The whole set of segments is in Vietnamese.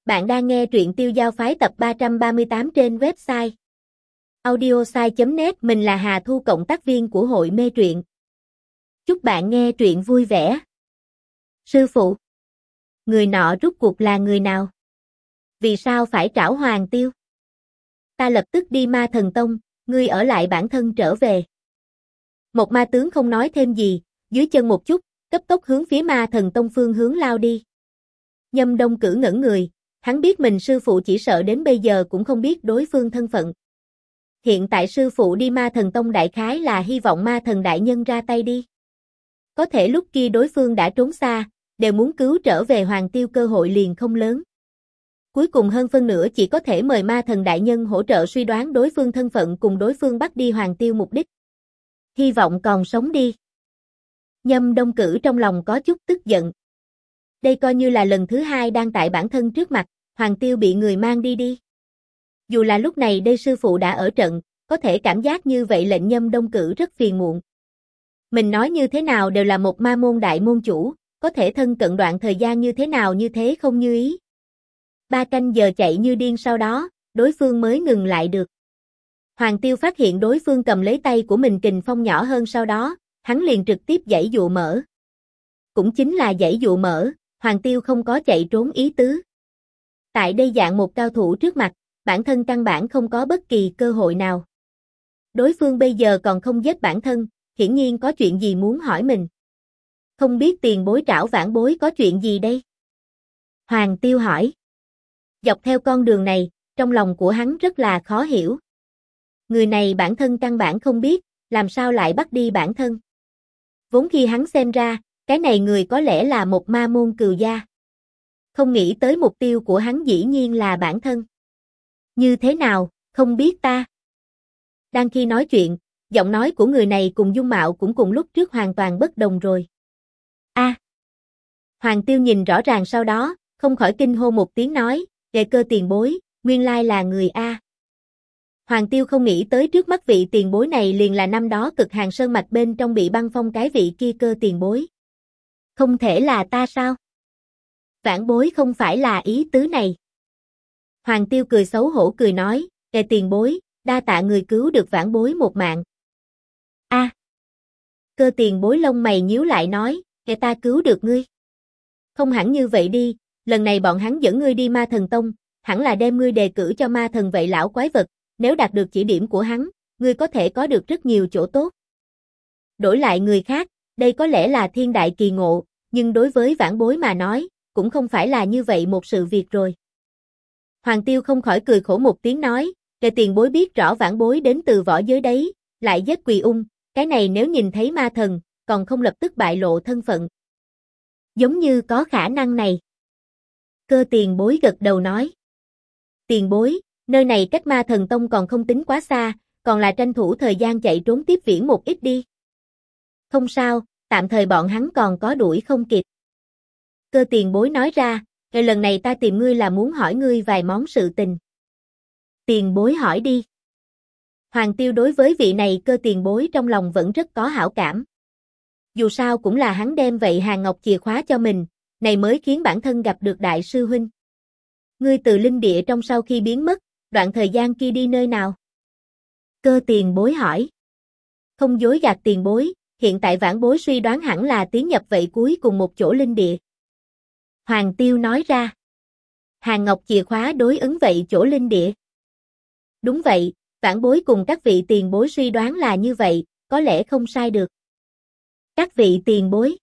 Bạn đang nghe truyện Tiêu Giao Phái tập 338 trên website audiosai.net. Mình là Hà Thu, cộng tác viên của hội mê truyện. Chúc bạn nghe truyện vui vẻ. Sư phụ, người nọ rốt cuộc là người nào? Vì sao phải trảo Hoàng Tiêu? Ta lập tức đi Ma Thần Tông, ngươi ở lại bản thân trở về. Một ma tướng không nói thêm gì, dưới chân một chút, cấp tốc hướng phía Ma Thần Tông phương hướng lao đi. Nhâm Đông Cử ngẩn người, hắn biết mình sư phụ chỉ sợ đến bây giờ cũng không biết đối phương thân phận. Hiện tại sư phụ đi Ma Thần Tông đại khái là hy vọng Ma Thần đại nhân ra tay đi. Có thể lúc kia đối phương đã trốn xa, đều muốn cứu trở về Hoàng Tiêu cơ hội liền không lớn. Cuối cùng hơn phân nửa chỉ có thể mời Ma Thần đại nhân hỗ trợ suy đoán đối phương thân phận cùng đối phương bắt đi Hoàng Tiêu mục đích. Hy vọng còn sống đi. Nhâm Đông Cử trong lòng có chút tức giận. Đây coi như là lần thứ hai đang tại bản thân trước mặt, Hoàng Tiêu bị người mang đi. Dù là lúc này đây sư phụ đã ở trận, có thể cảm giác như vậy lệnh Nhâm Đông Cử rất phiền muộn. Mình nói như thế nào đều là một ma môn đại môn chủ, có thể thân cận đoạn thời gian như thế nào như thế không như ý. 3 canh giờ chạy như điên sau đó, đối phương mới ngừng lại được. Hoàng Tiêu phát hiện đối phương cầm lấy tay của mình kình phong nhỏ hơn, sau đó, hắn liền trực tiếp giãy dụ mở. Cũng chính là giãy dụ mở, Hoàng Tiêu không có chạy trốn ý tứ. Tại đây dạng một cao thủ trước mặt, bản thân căn bản không có bất kỳ cơ hội nào. Đối phương bây giờ còn không giết bản thân, hiển nhiên có chuyện gì muốn hỏi mình. Không biết tiền bối trảo vãn bối có chuyện gì đây? Hoàng Tiêu hỏi. Dọc theo con đường này, trong lòng của hắn rất là khó hiểu. Người này bản thân căn bản không biết, làm sao lại bắt đi bản thân. Vốn khi hắn xem ra, cái này người có lẽ là một ma môn cừu gia. Không nghĩ tới mục tiêu của hắn dĩ nhiên là bản thân. Như thế nào, không biết ta? Đang khi nói chuyện, giọng nói của người này cùng dung mạo cũng cùng lúc trước hoàn toàn bất đồng rồi. A. Hoàng Tiêu nhìn rõ ràng sau đó, không khỏi kinh hô một tiếng nói, Ghê Cơ tiền bối, nguyên lai là người A. Hoàng Tiêu không nghĩ tới trước mắt vị tiền bối này liền là năm đó Cực Hàn Sơn mạch bên trong bị băng phong cái vị kia Cơ tiền bối. Không thể là ta sao? Vãn bối không phải là ý tứ này. Hoàng Tiêu cười xấu hổ cười nói, Ghê tiền bối, đa tạ người cứu được vãn bối một mạng. A. Cơ tiền bối lông mày nhíu lại nói, Ghê ta cứu được ngươi. Không hẳn như vậy đi, lần này bọn hắn dẫn ngươi đi Ma Thần Tông, hẳn là đem ngươi đề cử cho ma thần vậy lão quái vật, nếu đạt được chỉ điểm của hắn, ngươi có thể có được rất nhiều chỗ tốt. Đổi lại người khác, đây có lẽ là thiên đại kỳ ngộ, nhưng đối với vãn bối mà nói, cũng không phải là như vậy một sự việc rồi. Hoàng Tiêu không khỏi cười khổ một tiếng nói, Kẻ tiền bối biết rõ vãn bối đến từ võ giới đấy, lại giết Quỳ Ung, cái này nếu nhìn thấy ma thần, còn không lập tức bại lộ thân phận. Giống như có khả năng này. Cơ tiền bối gật đầu nói. Tiền bối, nơi này cách Ma Thần Tông còn không tính quá xa, còn là tranh thủ thời gian chạy trốn tiếp viễn một ít đi. Không sao, tạm thời bọn hắn còn có đuổi không kịp. Cơ tiền bối nói ra, lần này ta tìm ngươi là muốn hỏi ngươi vài món sự tình. Tiền bối hỏi đi. Hoàng Tiêu đối với vị này cơ tiền bối trong lòng vẫn rất có hảo cảm. Dù sao cũng là hắn đem vậy Hàn Ngọc chìa khóa cho mình, này mới khiến bản thân gặp được đại sư huynh. Ngươi từ linh địa trong sau khi biến mất, đoạn thời gian kia đi nơi nào? Cơ tiền bối hỏi. Không dối gạt tiền bối, hiện tại vãn bối suy đoán hẳn là tiến nhập vậy cuối cùng một chỗ linh địa. Hoàng Tiêu nói ra. Hàn Ngọc chìa khóa đối ứng vậy chỗ linh địa. Đúng vậy, vãn bối cùng các vị tiền bối suy đoán là như vậy, có lẽ không sai được. Các vị tiền bối.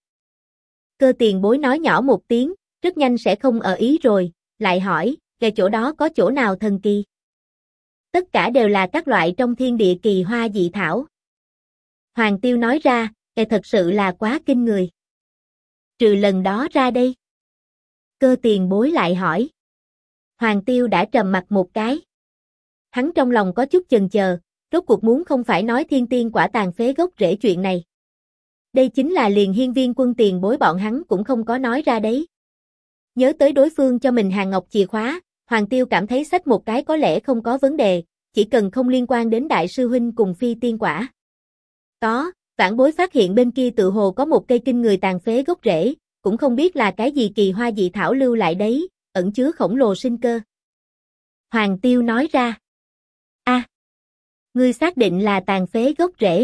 Cơ tiền bối nói nhỏ một tiếng, rất nhanh sẽ không ở ý rồi, lại hỏi, về chỗ đó có chỗ nào thần kỳ? Tất cả đều là các loại trong thiên địa kỳ hoa dị thảo. Hoàng Tiêu nói ra, thật sự là quá kinh người. Trừ lần đó ra đây. Cơ tiền bối lại hỏi. Hoàng Tiêu đã trầm mặt một cái. Hắn trong lòng có chút chần chờ, rốt cuộc muốn không phải nói thiên tiên quả tàn phế gốc rễ chuyện này. Đây chính là liền hiên viên quân tiền bối bọn hắn cũng không có nói ra đấy. Nhớ tới đối phương cho mình Hàn Ngọc chìa khóa, Hoàng Tiêu cảm thấy xách một cái có lẽ không có vấn đề, chỉ cần không liên quan đến đại sư huynh cùng phi tiên quả. Có, vãn bối phát hiện bên kia tự hồ có một cây kinh người tàn phế gốc rễ, cũng không biết là cái gì kỳ hoa dị thảo lưu lại đấy, ẩn chứa khổng lồ sinh cơ. Hoàng Tiêu nói ra. Ngươi xác định là tàn phế gốc rễ.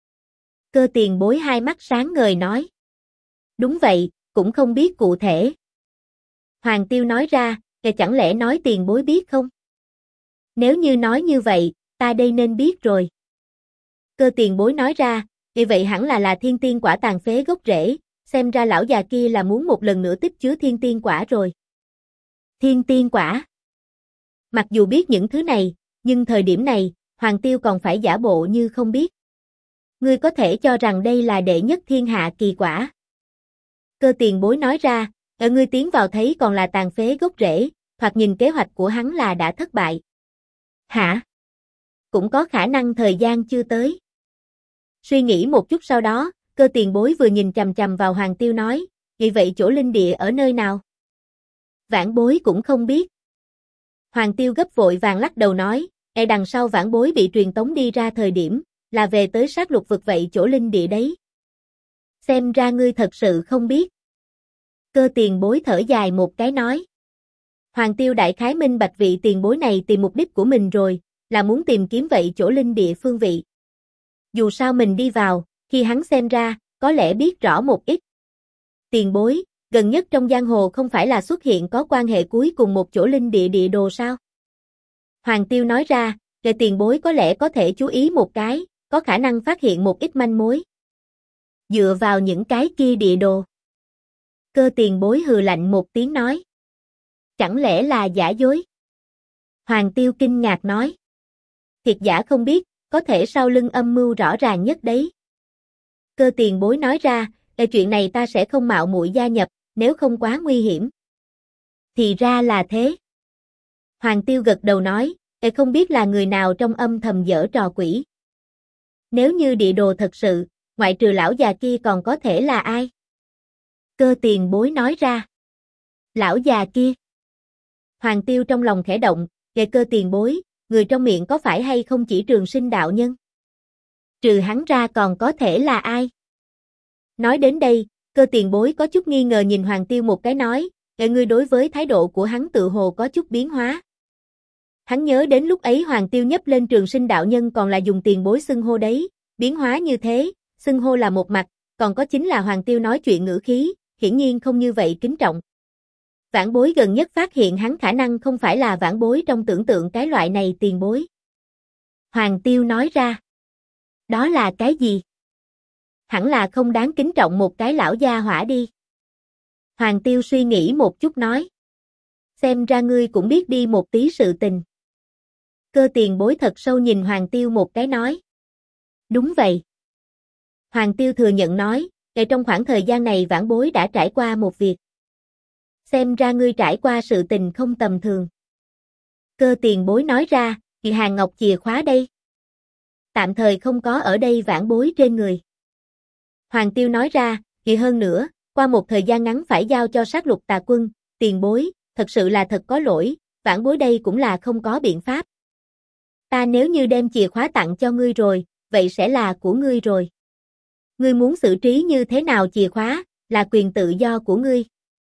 Cơ tiền bối hai mắt sáng ngời nói. Đúng vậy, cũng không biết cụ thể. Hoàng Tiêu nói ra, chẳng lẽ nói tiền bối biết không? Nếu như nói như vậy, ta đây nên biết rồi. Cơ tiền bối nói ra, vậy hẳn là thiên tiên quả tàn phế gốc rễ, xem ra lão già kia là muốn một lần nữa tích chứa thiên tiên quả rồi. Thiên tiên quả. Mặc dù biết những thứ này, nhưng thời điểm này, Hoàng Tiêu còn phải giả bộ như không biết. Ngươi có thể cho rằng đây là đệ nhất thiên hạ kỳ quả. Cơ tiền bối nói ra, ngươi tiến vào thấy còn là tàn phế gốc rễ, thoạt nhìn kế hoạch của hắn là đã thất bại. Hả? Cũng có khả năng thời gian chưa tới. Suy nghĩ một chút sau đó, cơ tiền bối vừa nhìn chằm chằm vào Hoàng Tiêu nói, vậy chỗ linh địa ở nơi nào? Vãn bối cũng không biết. Hoàng Tiêu gấp vội vàng lắc đầu nói, đằng sau vãn bối bị truyền tống đi ra thời điểm, là về tới sát lục vực vậy chỗ linh địa đấy. Xem ra ngươi thật sự không biết. Cơ tiền bối thở dài một cái nói. Hoàng Tiêu đại khái minh bạch vị tiền bối này tìm mục đích của mình rồi, là muốn tìm kiếm vậy chỗ linh địa phương vị. Dù sao mình đi vào, khi hắn xem ra, có lẽ biết rõ một ít. Tiền bối, gần nhất trong giang hồ không phải là xuất hiện có quan hệ cuối cùng một chỗ linh địa địa đồ sao? Hoàng Tiêu nói ra, tiền bối có lẽ có thể chú ý một cái, có khả năng phát hiện một ít manh mối. Dựa vào những cái kia địa đồ. Cơ tiền bối hừ lạnh một tiếng nói. Chẳng lẽ là giả dối? Hoàng Tiêu kinh ngạc nói. Thiệt giả không biết, có thể sau lưng âm mưu rõ ràng nhất đấy. Cơ tiền bối nói ra, chuyện này ta sẽ không mạo muội gia nhập, nếu không quá nguy hiểm. Thì ra là thế. Hoàng Tiêu gật đầu nói, không biết là người nào trong âm thầm giở trò quỷ. Nếu như địa đồ thật sự, ngoại trừ lão già kia còn có thể là ai? Cơ tiền bối nói ra. Lão già kia. Hoàng Tiêu trong lòng khẽ động, cơ tiền bối, người trong miệng có phải hay không chỉ Trường Sinh đạo nhân? Trừ hắn ra còn có thể là ai? Nói đến đây, cơ tiền bối có chút nghi ngờ nhìn Hoàng Tiêu một cái nói, ngươi đối với thái độ của hắn tự hồ có chút biến hóa. Hắn nhớ đến lúc ấy Hoàng Tiêu nhấp lên Trường Sinh đạo nhân còn là dùng tiền bối xưng hô đấy, biến hóa như thế, xưng hô là một mặt, còn có chính là Hoàng Tiêu nói chuyện ngữ khí, hiển nhiên không như vậy kính trọng. Vãn bối gần nhất phát hiện hắn khả năng không phải là vãn bối trong tưởng tượng cái loại này tiền bối. Hoàng Tiêu nói ra. Đó là cái gì? Hẳn là không đáng kính trọng một cái lão gia hỏa đi. Hoàng Tiêu suy nghĩ một chút nói. Xem ra ngươi cũng biết đi một tí sự tình. Cơ tiền bối thật sâu nhìn Hoàng Tiêu một cái nói. Đúng vậy. Hoàng Tiêu thừa nhận nói, trong khoảng thời gian này vãn bối đã trải qua một việc. Xem ra ngươi trải qua sự tình không tầm thường. Cơ tiền bối nói ra, Hàn Ngọc chìa khóa đây. Tạm thời không có ở đây vãn bối trên người. Hoàng Tiêu nói ra, hơn nữa, qua một thời gian ngắn phải giao cho sát lục tà quân, tiền bối, thật sự là thật có lỗi, vãn bối đây cũng là không có biện pháp. Ta nếu như đem chìa khóa tặng cho ngươi rồi, vậy sẽ là của ngươi rồi. Ngươi muốn xử trí như thế nào chìa khóa, là quyền tự do của ngươi.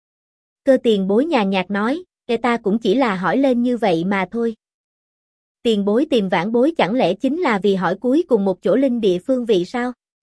Cơ tiền bối nhàn nhạt nói, ta cũng chỉ là hỏi lên như vậy mà thôi. Tiền bối tìm vãn bối chẳng lẽ chính là vì hỏi cuối cùng một chỗ linh địa phương vị sao?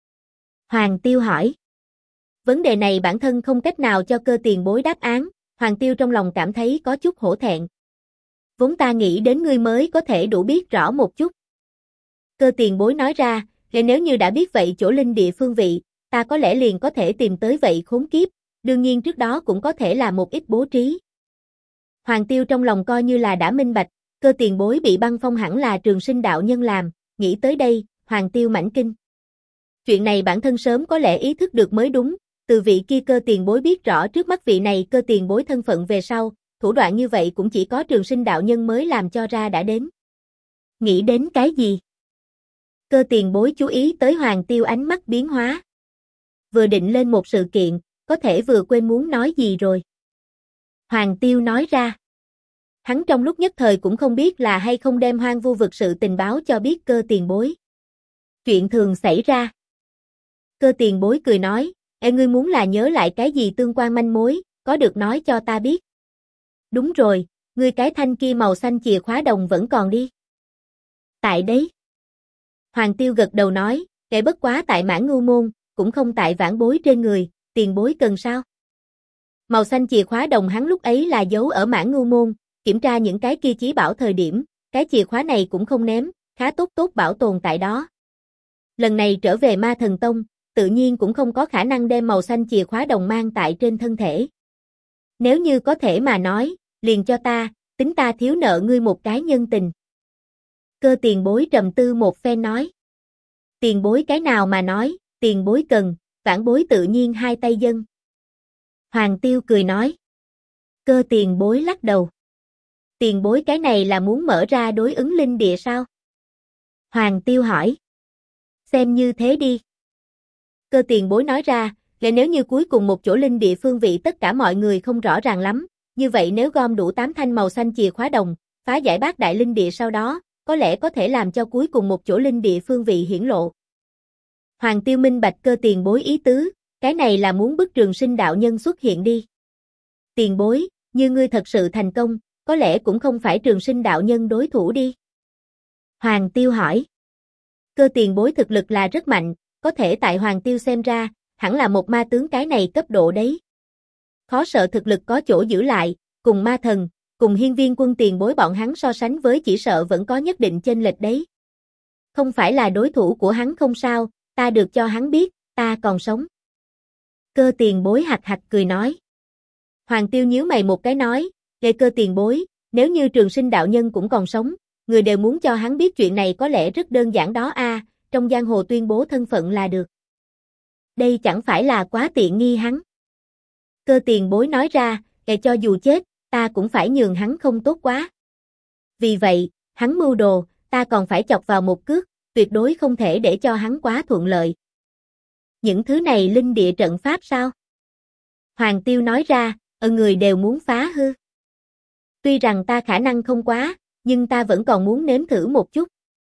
Hoàng Tiêu hỏi. Vấn đề này bản thân không cách nào cho cơ tiền bối đáp án, Hoàng Tiêu trong lòng cảm thấy có chút hổ thẹn. Vốn ta nghĩ đến ngươi mới có thể đủ biết rõ một chút. Cơ tiền bối nói ra, nếu như đã biết vậy chỗ linh địa phương vị, ta có lẽ liền có thể tìm tới vậy khốn kiếp, đương nhiên trước đó cũng có thể là một ít bố trí. Hoàng Tiêu trong lòng coi như là đã minh bạch, cơ tiền bối bị băng phong hẳn là Trường Sinh đạo nhân làm, nghĩ tới đây, Hoàng Tiêu mãnh kinh. Chuyện này bản thân sớm có lẽ ý thức được mới đúng, từ vị kia cơ tiền bối biết rõ trước mắt vị này cơ tiền bối thân phận về sau, thủ đoạn như vậy cũng chỉ có Trường Sinh đạo nhân mới làm cho ra đã đến. Nghĩ đến cái gì? Cơ tiền bối chú ý tới Hoàng Tiêu ánh mắt biến hóa. Vừa định lên một sự kiện, có thể vừa quên muốn nói gì rồi. Hoàng Tiêu nói ra. Hắn trong lúc nhất thời cũng không biết là hay không đem Hoang Vu vực sự tình báo cho biết cơ tiền bối. Chuyện thường xảy ra. Cơ tiền bối cười nói, ngươi muốn là nhớ lại cái gì tương quan manh mối, có được nói cho ta biết. Đúng rồi, ngươi cái thanh kia màu xanh chìa khóa đồng vẫn còn đi. Tại đấy. Hoàng Tiêu gật đầu nói, kể bất quá tại Mãn Ngưu môn, cũng không tại vãn bối trên người, tiền bối cần sao? Màu xanh chìa khóa đồng hắn lúc ấy là giấu ở Mãn Ngưu môn, kiểm tra những cái kia chí bảo thời điểm, cái chìa khóa này cũng không ném, khá tốt bảo tồn tại đó. Lần này trở về Ma Thần Tông, tự nhiên cũng không có khả năng đem màu xanh chìa khóa đồng mang tại trên thân thể. Nếu như có thể mà nói, liền cho ta, tính ta thiếu nợ ngươi một cái nhân tình. Cơ tiền bối trầm tư một phen nói. Tiền bối cái nào mà nói, tiền bối cần, vãn bối tự nhiên hai tay dâng. Hoàng Tiêu cười nói. Cơ tiền bối lắc đầu. Tiền bối cái này là muốn mở ra đối ứng linh địa sao? Hoàng Tiêu hỏi. Xem như thế đi. Cơ tiền bối nói ra, nếu như cuối cùng một chỗ linh địa phương vị tất cả mọi người không rõ ràng lắm, như vậy nếu gom đủ 8 thanh màu xanh chìa khóa đồng, phá giải bát đại linh địa sau đó, có lẽ có thể làm cho cuối cùng một chỗ linh địa phương vị hiển lộ. Hoàng Tiêu minh bạch cơ tiền bối ý tứ, cái này là muốn bức Trường Sinh đạo nhân xuất hiện đi. Tiền bối, như ngươi thật sự thành công, có lẽ cũng không phải Trường Sinh đạo nhân đối thủ đi. Hoàng Tiêu hỏi. Cơ tiền bối thực lực là rất mạnh, có thể tại Hoàng Tiêu xem ra, hẳn là một ma tướng cái này cấp độ đấy. Khó sợ thực lực có chỗ giữ lại, cùng ma thần, cùng hiên viên quân tiền bối bọn hắn so sánh với chỉ sợ vẫn có nhất định chênh lệch đấy. Không phải là đối thủ của hắn không sao, ta được cho hắn biết, ta còn sống. Cơ tiền bối hạch hạch cười nói. Hoàng Tiêu nhíu mày một cái nói, cơ tiền bối, nếu như Trường Sinh đạo nhân cũng còn sống, người đều muốn cho hắn biết chuyện này có lẽ rất đơn giản đó a, trong giang hồ tuyên bố thân phận là được. Đây chẳng phải là quá tiện nghi hắn. Cơ tiền bối nói ra, cho dù chết, ta cũng phải nhường hắn không tốt quá. Vì vậy, hắn mưu đồ, ta còn phải chọc vào một cước, tuyệt đối không thể để cho hắn quá thuận lợi. Những thứ này linh địa trận pháp sao? Hoàng Tiêu nói ra, người đều muốn phá hư. Tuy rằng ta khả năng không quá, nhưng ta vẫn còn muốn nếm thử một chút.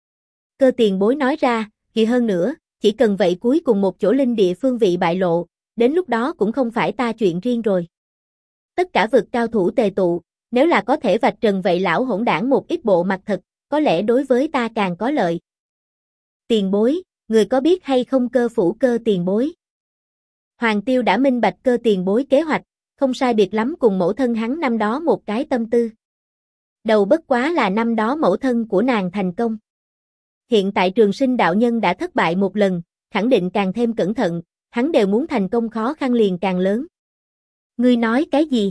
Cơ tiền bối nói ra, kỳ hơn nữa, chỉ cần vậy cuối cùng một chỗ linh địa phương vị bại lộ, đến lúc đó cũng không phải ta chuyện riêng rồi. Tất cả vực cao thủ tề tụ, nếu là có thể vạch trần vậy lão hỗn đảng một ít bộ mặt thật, có lẽ đối với ta càng có lợi. Tiền bối, người có biết hay không cơ phủ cơ tiền bối? Hoàng Tiêu đã minh bạch cơ tiền bối kế hoạch, không sai biệt lắm cùng mẫu thân hắn năm đó một cái tâm tư. Đầu bất quá là năm đó mẫu thân của nàng thành công. Hiện tại Trường Sinh đạo nhân đã thất bại một lần, khẳng định càng thêm cẩn thận, hắn đều muốn thành công khó khăn liền càng lớn. Ngươi nói cái gì?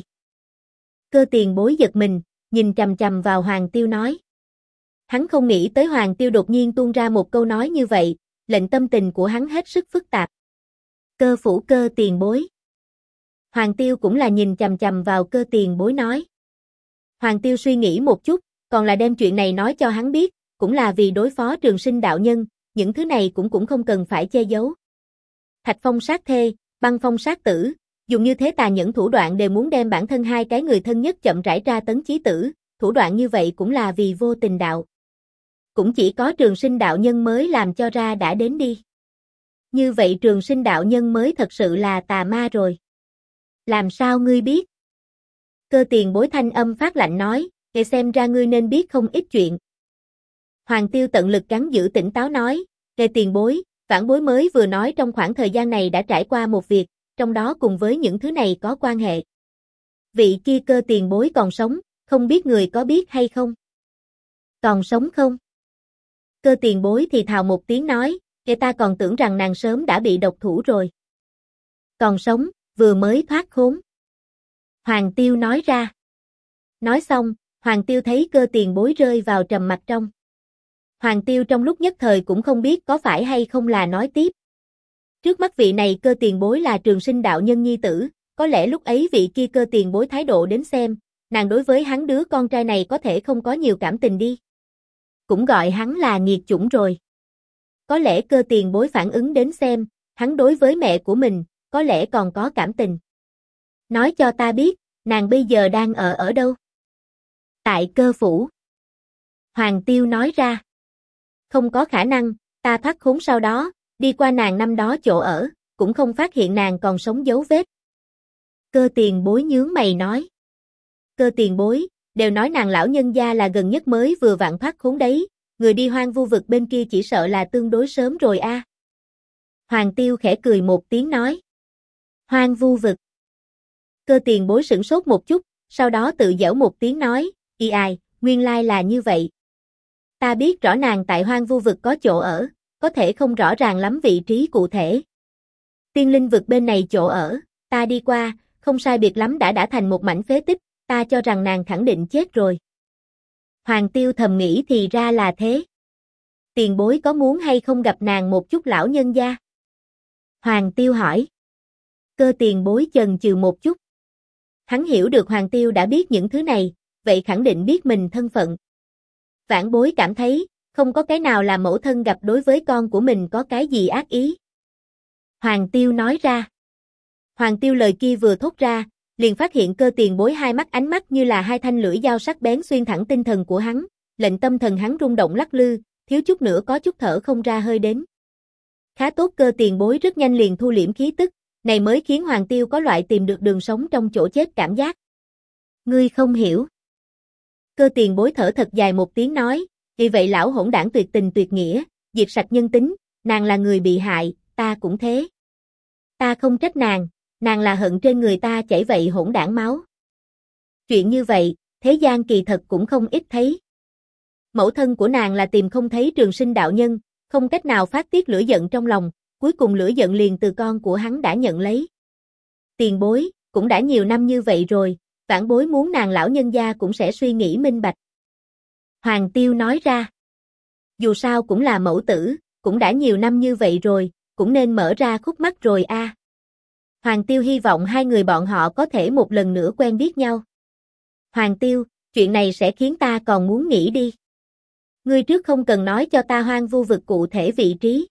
Cơ tiền bối giật mình, nhìn chằm chằm vào Hoàng Tiêu nói. Hắn không nghĩ tới Hoàng Tiêu đột nhiên tuôn ra một câu nói như vậy, lệnh tâm tình của hắn hết sức phức tạp. Cơ phủ cơ tiền bối. Hoàng Tiêu cũng là nhìn chằm chằm vào cơ tiền bối nói. Hoàng Tiêu suy nghĩ một chút, còn là đem chuyện này nói cho hắn biết, cũng là vì đối phó Trường Sinh đạo nhân, những thứ này cũng không cần phải che giấu. Thạch phong sát thê, băng phong sát tử, dùng như thế tà nhẫn thủ đoạn đều muốn đem bản thân hai cái người thân nhất chậm rãi tra tấn chí tử, thủ đoạn như vậy cũng là vì vô tình đạo. Cũng chỉ có Trường Sinh đạo nhân mới làm cho ra đã đến đi. Như vậy Trường Sinh đạo nhân mới thật sự là tà ma rồi. Làm sao ngươi biết? Cơ tiền bối thanh âm phát lạnh nói, để xem ra ngươi nên biết không ít chuyện. Hoàng Tiêu tận lực gắng giữ tỉnh táo nói, Cơ tiền bối, vãn bối mới vừa nói trong khoảng thời gian này đã trải qua một việc, trong đó cùng với những thứ này có quan hệ. Vị kia cơ tiền bối còn sống, không biết người có biết hay không? Còn sống không? Cơ tiền bối thì thào một tiếng nói, ta còn tưởng rằng nàng sớm đã bị độc thủ rồi. Còn sống, vừa mới thoát khốn. Hoàng Tiêu nói ra. Nói xong, Hoàng Tiêu thấy cơ tiền bối rơi vào trầm mặc trong. Hoàng Tiêu trong lúc nhất thời cũng không biết có phải hay không là nói tiếp. Trước mắt vị này cơ tiền bối là Trường Sinh đạo nhân nhi tử, có lẽ lúc ấy vị kia cơ tiền bối thái độ đến xem, nàng đối với hắn đứa con trai này có thể không có nhiều cảm tình đi. Cũng gọi hắn là nghiệt chủng rồi. Có lẽ cơ tiền bối phản ứng đến xem, hắn đối với mẹ của mình, có lẽ còn có cảm tình. Nói cho ta biết, nàng bây giờ đang ở đâu? Tại cơ phủ. Hoàng Tiêu nói ra. Không có khả năng, ta thoát khốn sau đó, đi qua nàng năm đó chỗ ở, cũng không phát hiện nàng còn sống dấu vết. Cơ tiền bối nhướng mày nói. Cơ tiền bối, đều nói nàng lão nhân gia là gần nhất mới vừa vặn thoát khốn đấy, người đi hoang vu vực bên kia chỉ sợ là tương đối sớm rồi a. Hoàng Tiêu khẽ cười một tiếng nói. Hoang vu vực. Cơ tiền bối sửng sốt một chút, sau đó tự giễu một tiếng nói, ai, nguyên lai là như vậy. Ta biết rõ nàng tại hoang vu vực có chỗ ở, có thể không rõ ràng lắm vị trí cụ thể. Tiên linh vực bên này chỗ ở, ta đi qua, không sai biệt lắm đã thành một mảnh phế tích, ta cho rằng nàng khẳng định chết rồi. Hoàng Tiêu thầm nghĩ thì ra là thế. Tiền bối có muốn hay không gặp nàng một chút lão nhân gia? Hoàng Tiêu hỏi. Cơ tiền bối chần chừ một chút. Hắn hiểu được Hoàng Tiêu đã biết những thứ này, vậy khẳng định biết mình thân phận. Vãn bối cảm thấy, không có cái nào là mẫu thân gặp đối với con của mình có cái gì ác ý. Hoàng Tiêu nói ra. Hoàng Tiêu lời kia vừa thốt ra, liền phát hiện cơ tiền bối hai mắt ánh mắt như là hai thanh lưỡi dao sắc bén xuyên thẳng tinh thần của hắn, lệnh tâm thần hắn rung động lắc lư, thiếu chút nữa có chút thở không ra hơi đến. Khá tốt cơ tiền bối rất nhanh liền thu liễm khí tức, này mới khiến Hoàng Tiêu có loại tìm được đường sống trong chỗ chết cảm giác. Ngươi không hiểu. Cơ tiền bối thở thật dài một tiếng nói, vì vậy lão hỗn đảng tuyệt tình tuyệt nghĩa, diệt sạch nhân tính, nàng là người bị hại, ta cũng thế. Ta không trách nàng là hận trên người ta chảy vậy hỗn đảng máu. Chuyện như vậy, thế gian kỳ thật cũng không ít thấy. Mẫu thân của nàng là tìm không thấy Trường Sinh đạo nhân, không cách nào phát tiết lửa giận trong lòng, cuối cùng lửa giận liền từ con của hắn đã nhận lấy. Tiền bối, cũng đã nhiều năm như vậy rồi, vãn bối muốn nàng lão nhân gia cũng sẽ suy nghĩ minh bạch. Hoàng Tiêu nói ra. Dù sao cũng là mẫu tử, cũng đã nhiều năm như vậy rồi, cũng nên mở ra khúc mắc rồi a. Hoàng Tiêu hy vọng hai người bọn họ có thể một lần nữa quen biết nhau. Hoàng Tiêu, chuyện này sẽ khiến ta còn muốn nghĩ đi. Ngươi trước không cần nói cho ta hoang vu vực cụ thể vị trí.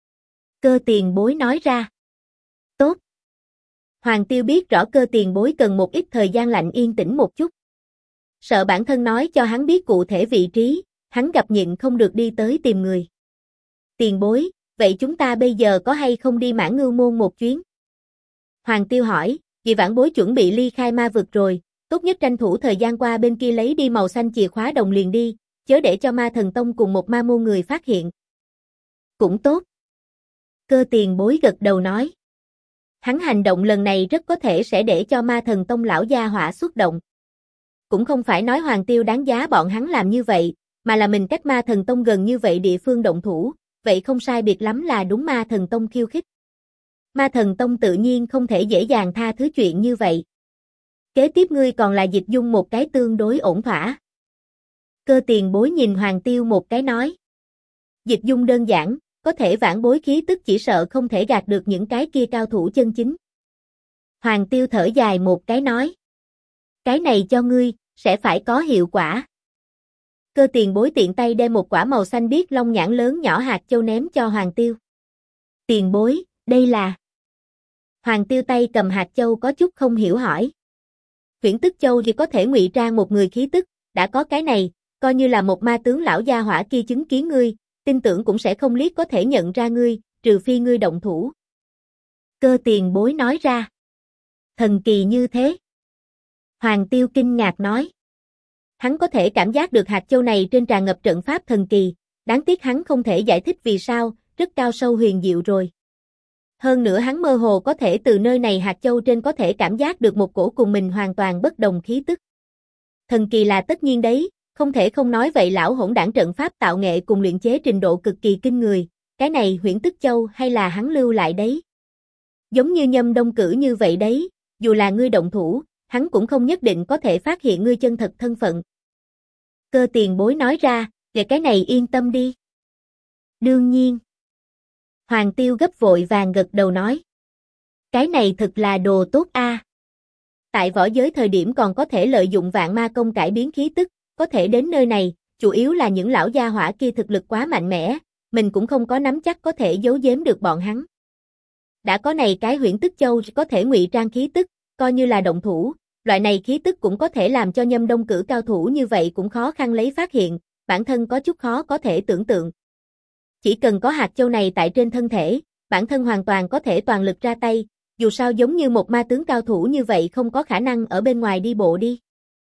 Cơ tiền bối nói ra. Tốt. Hoàng Tiêu biết rõ cơ tiền bối cần một ít thời gian lạnh yên tĩnh một chút. Sợ bản thân nói cho hắn biết cụ thể vị trí, hắn gặp nhịn không được đi tới tìm người. Tiền bối, vậy chúng ta bây giờ có hay không đi Mãn Ngưu Môn một chuyến? Hoàng Tiêu hỏi, vì vãn bối chuẩn bị ly khai ma vực rồi, tốt nhất tranh thủ thời gian qua bên kia lấy đi màu xanh chìa khóa đồng liền đi, chớ để cho Ma Thần Tông cùng một ma môn người phát hiện. Cũng tốt. Cơ tiền bối gật đầu nói. Hắn hành động lần này rất có thể sẽ để cho Ma Thần Tông lão gia hỏa xuất động. Cũng không phải nói Hoàng Tiêu đáng giá bọn hắn làm như vậy, mà là mình cách Ma Thần Tông gần như vậy địa phương động thủ, vậy không sai biệt lắm là đúng Ma Thần Tông khiêu khích. Ma Thần Tông tự nhiên không thể dễ dàng tha thứ chuyện như vậy. Kế tiếp ngươi còn là Dịch Dung một cái tương đối ổn thỏa. Cơ tiền bối nhìn Hoàng Tiêu một cái nói. Dịch Dung đơn giản, có thể vãn bối khí tức chỉ sợ không thể gạt được những cái kia cao thủ chân chính. Hoàng Tiêu thở dài một cái nói. Cái này cho ngươi, sẽ phải có hiệu quả. Cơ tiền bối tiện tay đem một quả màu xanh biếc long nhãn lớn nhỏ hạt châu ném cho Hoàng Tiêu. Tiền bối, đây là... Hoàng Tiêu tay cầm hạt châu có chút không hiểu hỏi. Huyễn tức châu thì có thể ngụy trang một người khí tức, đã có cái này, coi như là một ma tướng lão gia hỏa kia chứng kiến ngươi, tin tưởng cũng sẽ không liếc có thể nhận ra ngươi, trừ phi ngươi động thủ. Cơ tiền bối nói ra. Thần kỳ như thế. Hoàng Tiêu kinh ngạc nói. Hắn có thể cảm giác được hạt châu này trên tràn ngập trận pháp thần kỳ, đáng tiếc hắn không thể giải thích vì sao, rất cao sâu huyền diệu rồi. Hơn nữa hắn mơ hồ có thể từ nơi này hạt châu trên có thể cảm giác được một cổ cùng mình hoàn toàn bất đồng khí tức. Thần kỳ là tất nhiên đấy, không thể không nói vậy lão hỗn đảng trận pháp tạo nghệ cùng luyện chế trình độ cực kỳ kinh người, cái này huyễn tức châu hay là hắn lưu lại đấy. Giống như Nhâm Đông cử như vậy đấy, dù là ngươi động thủ, hắn cũng không nhất định có thể phát hiện ngươi chân thật thân phận. Cơ tiền bối nói ra, về cái này yên tâm đi. Đương nhiên. Hoàng Tiêu gấp vội vàng gật đầu nói. Cái này thật là đồ tốt a. Tại võ giới thời điểm còn có thể lợi dụng vạn ma công cải biến khí tức, có thể đến nơi này, chủ yếu là những lão gia hỏa kia thực lực quá mạnh mẽ, mình cũng không có nắm chắc có thể giấu giếm được bọn hắn. Đã có này cái huyễn tức châu có thể ngụy trang khí tức, coi như là động thủ, loại này khí tức cũng có thể làm cho Nhâm Đông cử cao thủ như vậy cũng khó khăn lấy phát hiện, bản thân có chút khó có thể tưởng tượng. Chỉ cần có hạt châu này tại trên thân thể, bản thân hoàn toàn có thể toàn lực ra tay, dù sao giống như một ma tướng cao thủ như vậy không có khả năng ở bên ngoài đi bộ đi.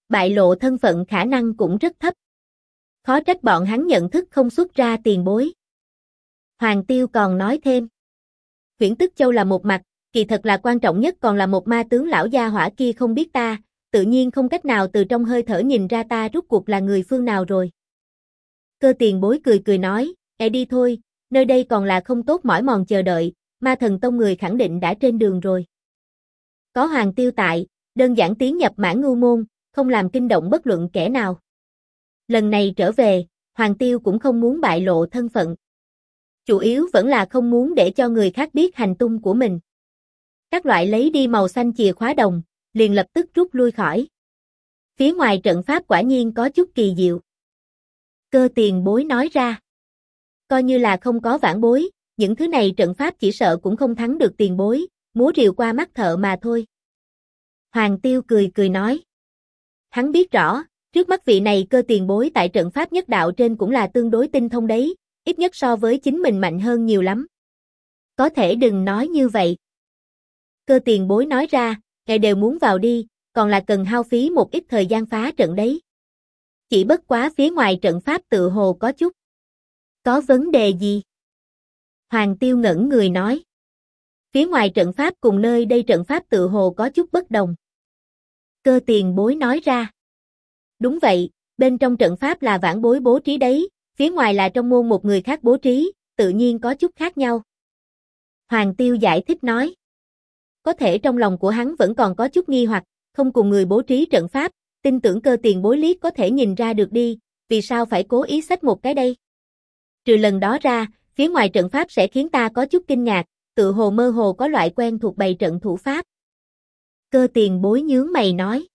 bại lộ thân phận khả năng cũng rất thấp. Khó trách bọn hắn nhận thức không xuất ra tiền bối. Hoàng Tiêu còn nói thêm. Huyễn Tức Châu là một mặt, kỳ thật là quan trọng nhất còn là một ma tướng lão gia hỏa kia không biết ta, tự nhiên không cách nào từ trong hơi thở nhìn ra ta rốt cuộc là người phương nào rồi. Cơ Tiền Bối cười cười nói, đi thôi, nơi đây còn là không tốt mỏi mòn chờ đợi, ma thần tông người khẳng định đã trên đường rồi. Có Hoàng Tiêu tại, đơn giản tiến nhập Mãn Ngưu môn, không làm kinh động bất luận kẻ nào. Lần này trở về, Hoàng Tiêu cũng không muốn bại lộ thân phận. Chủ yếu vẫn là không muốn để cho người khác biết hành tung của mình. Các loại lấy đi màu xanh chìa khóa đồng, liền lập tức rút lui khỏi. Phía ngoài trận pháp quả nhiên có chút kỳ diệu. Cơ Tiền Bối nói ra. Coi như là không có vãn bối, những thứ này trận pháp chỉ sợ cũng không thắng được tiền bối, múa rìu qua mắt thợ mà thôi. Hoàng Tiêu cười cười nói. Hắn biết rõ, trước mắt vị này Cơ Tiền Bối tại trận pháp nhất đạo trên cũng là tương đối tinh thông đấy, ít nhất so với chính mình mạnh hơn nhiều lắm. Có thể đừng nói như vậy. Cơ Tiền Bối nói ra, ngài đều muốn vào đi, còn là cần hao phí một ít thời gian phá trận đấy. Chỉ bất quá phía ngoài trận pháp tự hồ có chút. Có vấn đề gì? Hoàng Tiêu ngẩn người nói. Phía ngoài trận pháp cùng nơi đây trận pháp tự hồ có chút bất đồng. Cơ Tiền Bối nói ra. Đúng vậy, bên trong trận pháp là vãn bối bố trí đấy, phía ngoài là trong môn một người khác bố trí, tự nhiên có chút khác nhau. Hoàng Tiêu giải thích nói. Có thể trong lòng của hắn vẫn còn có chút nghi hoặc, không cùng người bố trí trận pháp, tin tưởng Cơ Tiền Bối liếc có thể nhìn ra được đi, vì sao phải cố ý xách một cái đây? Trừ lần đó ra, phía ngoài trận pháp sẽ khiến ta có chút kinh ngạc, tự hồ mơ hồ có loại quen thuộc bày trận thủ pháp. Cơ Tiền Bối nhướng mày nói.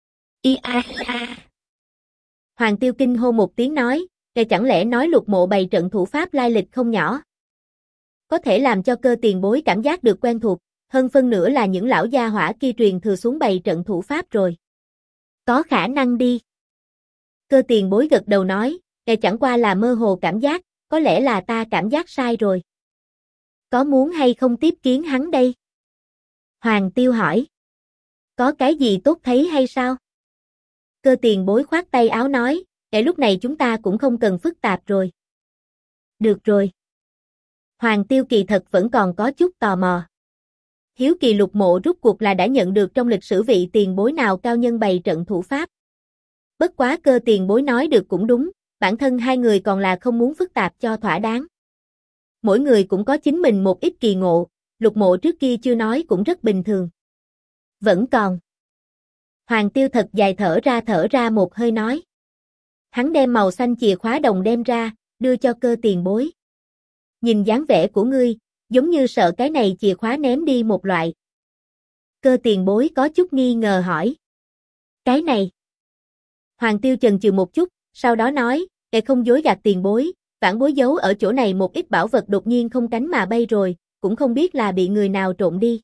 Hoàng Tiêu kinh hô một tiếng nói, chẳng lẽ nói Lục Mộ bày trận thủ pháp lai lịch không nhỏ? Có thể làm cho Cơ Tiền Bối cảm giác được quen thuộc, hơn phân nửa là những lão gia hỏa kia truyền thừa xuống bày trận thủ pháp rồi. Có khả năng đi. Cơ Tiền Bối gật đầu nói, chẳng qua là mơ hồ cảm giác, có lẽ là ta cảm giác sai rồi. Có muốn hay không tiếp kiến hắn đây? Hoàng Tiêu hỏi. Có cái gì tốt thấy hay sao? Cơ Tiền Bối khoát tay áo nói, lúc này chúng ta cũng không cần phức tạp rồi. Được rồi. Hoàng Tiêu kỳ thật vẫn còn có chút tò mò. Hiếu kỳ Lục Mộ rút cuộc là đã nhận được trong lịch sử vị tiền bối nào cao nhân bày trận thủ pháp. Bất quá Cơ Tiền Bối nói được cũng đúng, bản thân hai người còn là không muốn phức tạp cho thỏa đáng. Mỗi người cũng có chính mình một ít kỳ ngộ, Lục Mộ trước kia chưa nói cũng rất bình thường. Vẫn còn. Hoàng Tiêu thật dài thở ra một hơi nói. Hắn đem màu xanh chìa khóa đồng đem ra, đưa cho Cơ Tiền Bối. Nhìn dáng vẻ của ngươi, giống như sợ cái này chìa khóa ném đi một loại. Cơ Tiền Bối có chút nghi ngờ hỏi. Cái này. Hoàng Tiêu chần chừ một chút, sau đó nói, không dối gạt tiền bối, vãn bối giấu ở chỗ này một ít bảo vật đột nhiên không cánh mà bay rồi, cũng không biết là bị người nào trộm đi.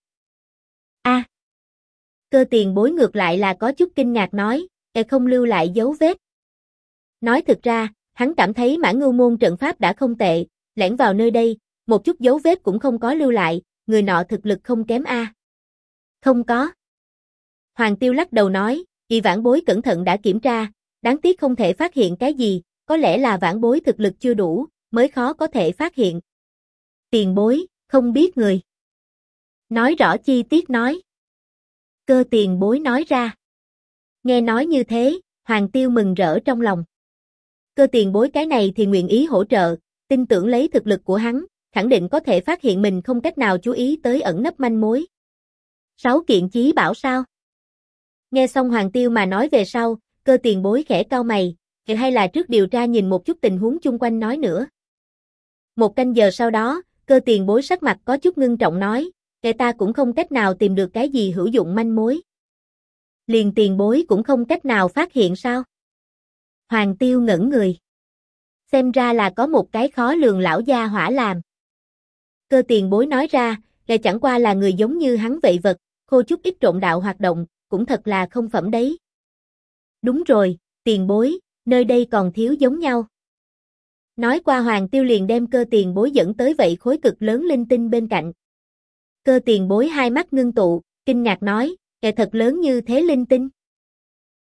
Cơ Tiền Bối ngược lại là có chút kinh ngạc nói, không lưu lại dấu vết. Nói thực ra, hắn cảm thấy Mãn Ngưu môn trận pháp đã không tệ, lẻn vào nơi đây, một chút dấu vết cũng không có lưu lại, người nọ thực lực không kém a. Không có. Hoàng Tiêu lắc đầu nói, vãn bối cẩn thận đã kiểm tra, đáng tiếc không thể phát hiện cái gì, có lẽ là vãn bối thực lực chưa đủ, mới khó có thể phát hiện. Tiền bối, không biết người. Nói rõ chi tiết nói. Cơ Tiền Bối nói ra. Nghe nói như thế, Hoàng Tiêu mừng rỡ trong lòng. Cơ Tiền Bối cái này thì nguyện ý hỗ trợ, tin tưởng lấy thực lực của hắn, khẳng định có thể phát hiện mình không cách nào chú ý tới ẩn nấp manh mối. 6 kiện chí bảo sao? Nghe xong Hoàng Tiêu mà nói về sau, Cơ Tiền Bối khẽ cau mày, hay là trước điều tra nhìn một chút tình huống chung quanh nói nữa. Một canh giờ sau đó, Cơ Tiền Bối sắc mặt có chút ngưng trọng nói, ta cũng không cách nào tìm được cái gì hữu dụng manh mối. Liền tiền bối cũng không cách nào phát hiện sao? Hoàng Tiêu ngẩn người. Xem ra là có một cái khó lường lão gia hỏa làm. Cơ Tiền Bối nói ra, chẳng qua là người giống như hắn vậy vật, khô chút ít trộn đạo hoạt động, cũng thật là không phẩm đấy. Đúng rồi, tiền bối, nơi đây còn thiếu giống nhau. Nói qua Hoàng Tiêu liền đem Cơ Tiền Bối dẫn tới vậy khối cực lớn linh tinh bên cạnh. Cơ Tiền Bối hai mắt ngưng tụ, kinh ngạc nói, thật lớn như thế linh tinh.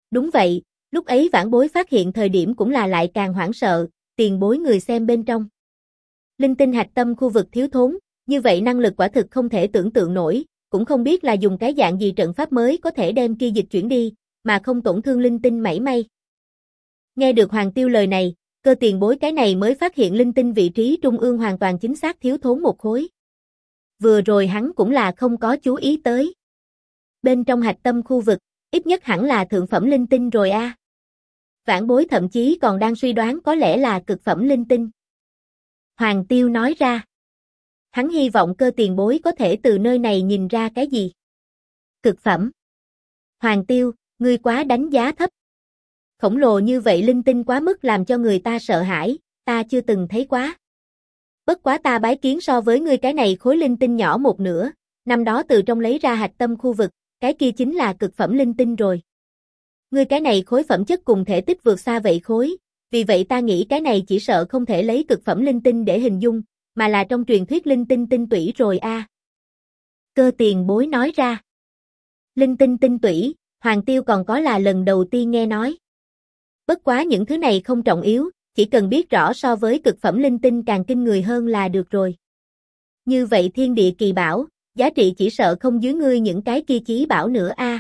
Đúng vậy, lúc ấy vãn bối phát hiện thời điểm cũng là lại càng hoảng sợ, tiền bối người xem bên trong. Linh tinh hạch tâm khu vực thiếu thốn, như vậy năng lực quả thực không thể tưởng tượng nổi, cũng không biết là dùng cái dạng gì trận pháp mới có thể đem kia dịch chuyển đi, mà không tổn thương linh tinh mảy may. Nghe được Hoàng Tiêu lời này, Cơ tiền bối cái này mới phát hiện linh tinh vị trí trung ương hoàn toàn chính xác thiếu thốn một khối. Vừa rồi hắn cũng là không có chú ý tới. Bên trong hạch tâm khu vực, ít nhất hẳn là thượng phẩm linh tinh rồi a. Vãn bối thậm chí còn đang suy đoán có lẽ là cực phẩm linh tinh. Hoàng Tiêu nói ra. Hắn hy vọng Cơ tiền bối có thể từ nơi này nhìn ra cái gì. Cực phẩm. Hoàng Tiêu, ngươi quá đánh giá thấp. Khổng lồ như vậy linh tinh quá mức làm cho người ta sợ hãi, ta chưa từng thấy quá. Bất quá ta bái kiến so với ngươi cái này khối linh tinh nhỏ một nửa, năm đó từ trong lấy ra hạch tâm khu vực, cái kia chính là cực phẩm linh tinh rồi. Ngươi cái này khối phẩm chất cùng thể tích vượt xa vậy khối, vì vậy ta nghĩ cái này chỉ sợ không thể lấy cực phẩm linh tinh để hình dung, mà là trong truyền thuyết linh tinh tinh tủy rồi a. Cơ tiền bối nói ra. Linh tinh tinh tủy, Hoàng Tiêu còn có là lần đầu tiên nghe nói. Bất quá những thứ này không trọng yếu, chỉ cần biết rõ so với cực phẩm linh tinh càng kinh người hơn là được rồi. Như vậy thiên địa kỳ bảo, giá trị chỉ sợ không dưới ngươi những cái kia chí bảo nữa a.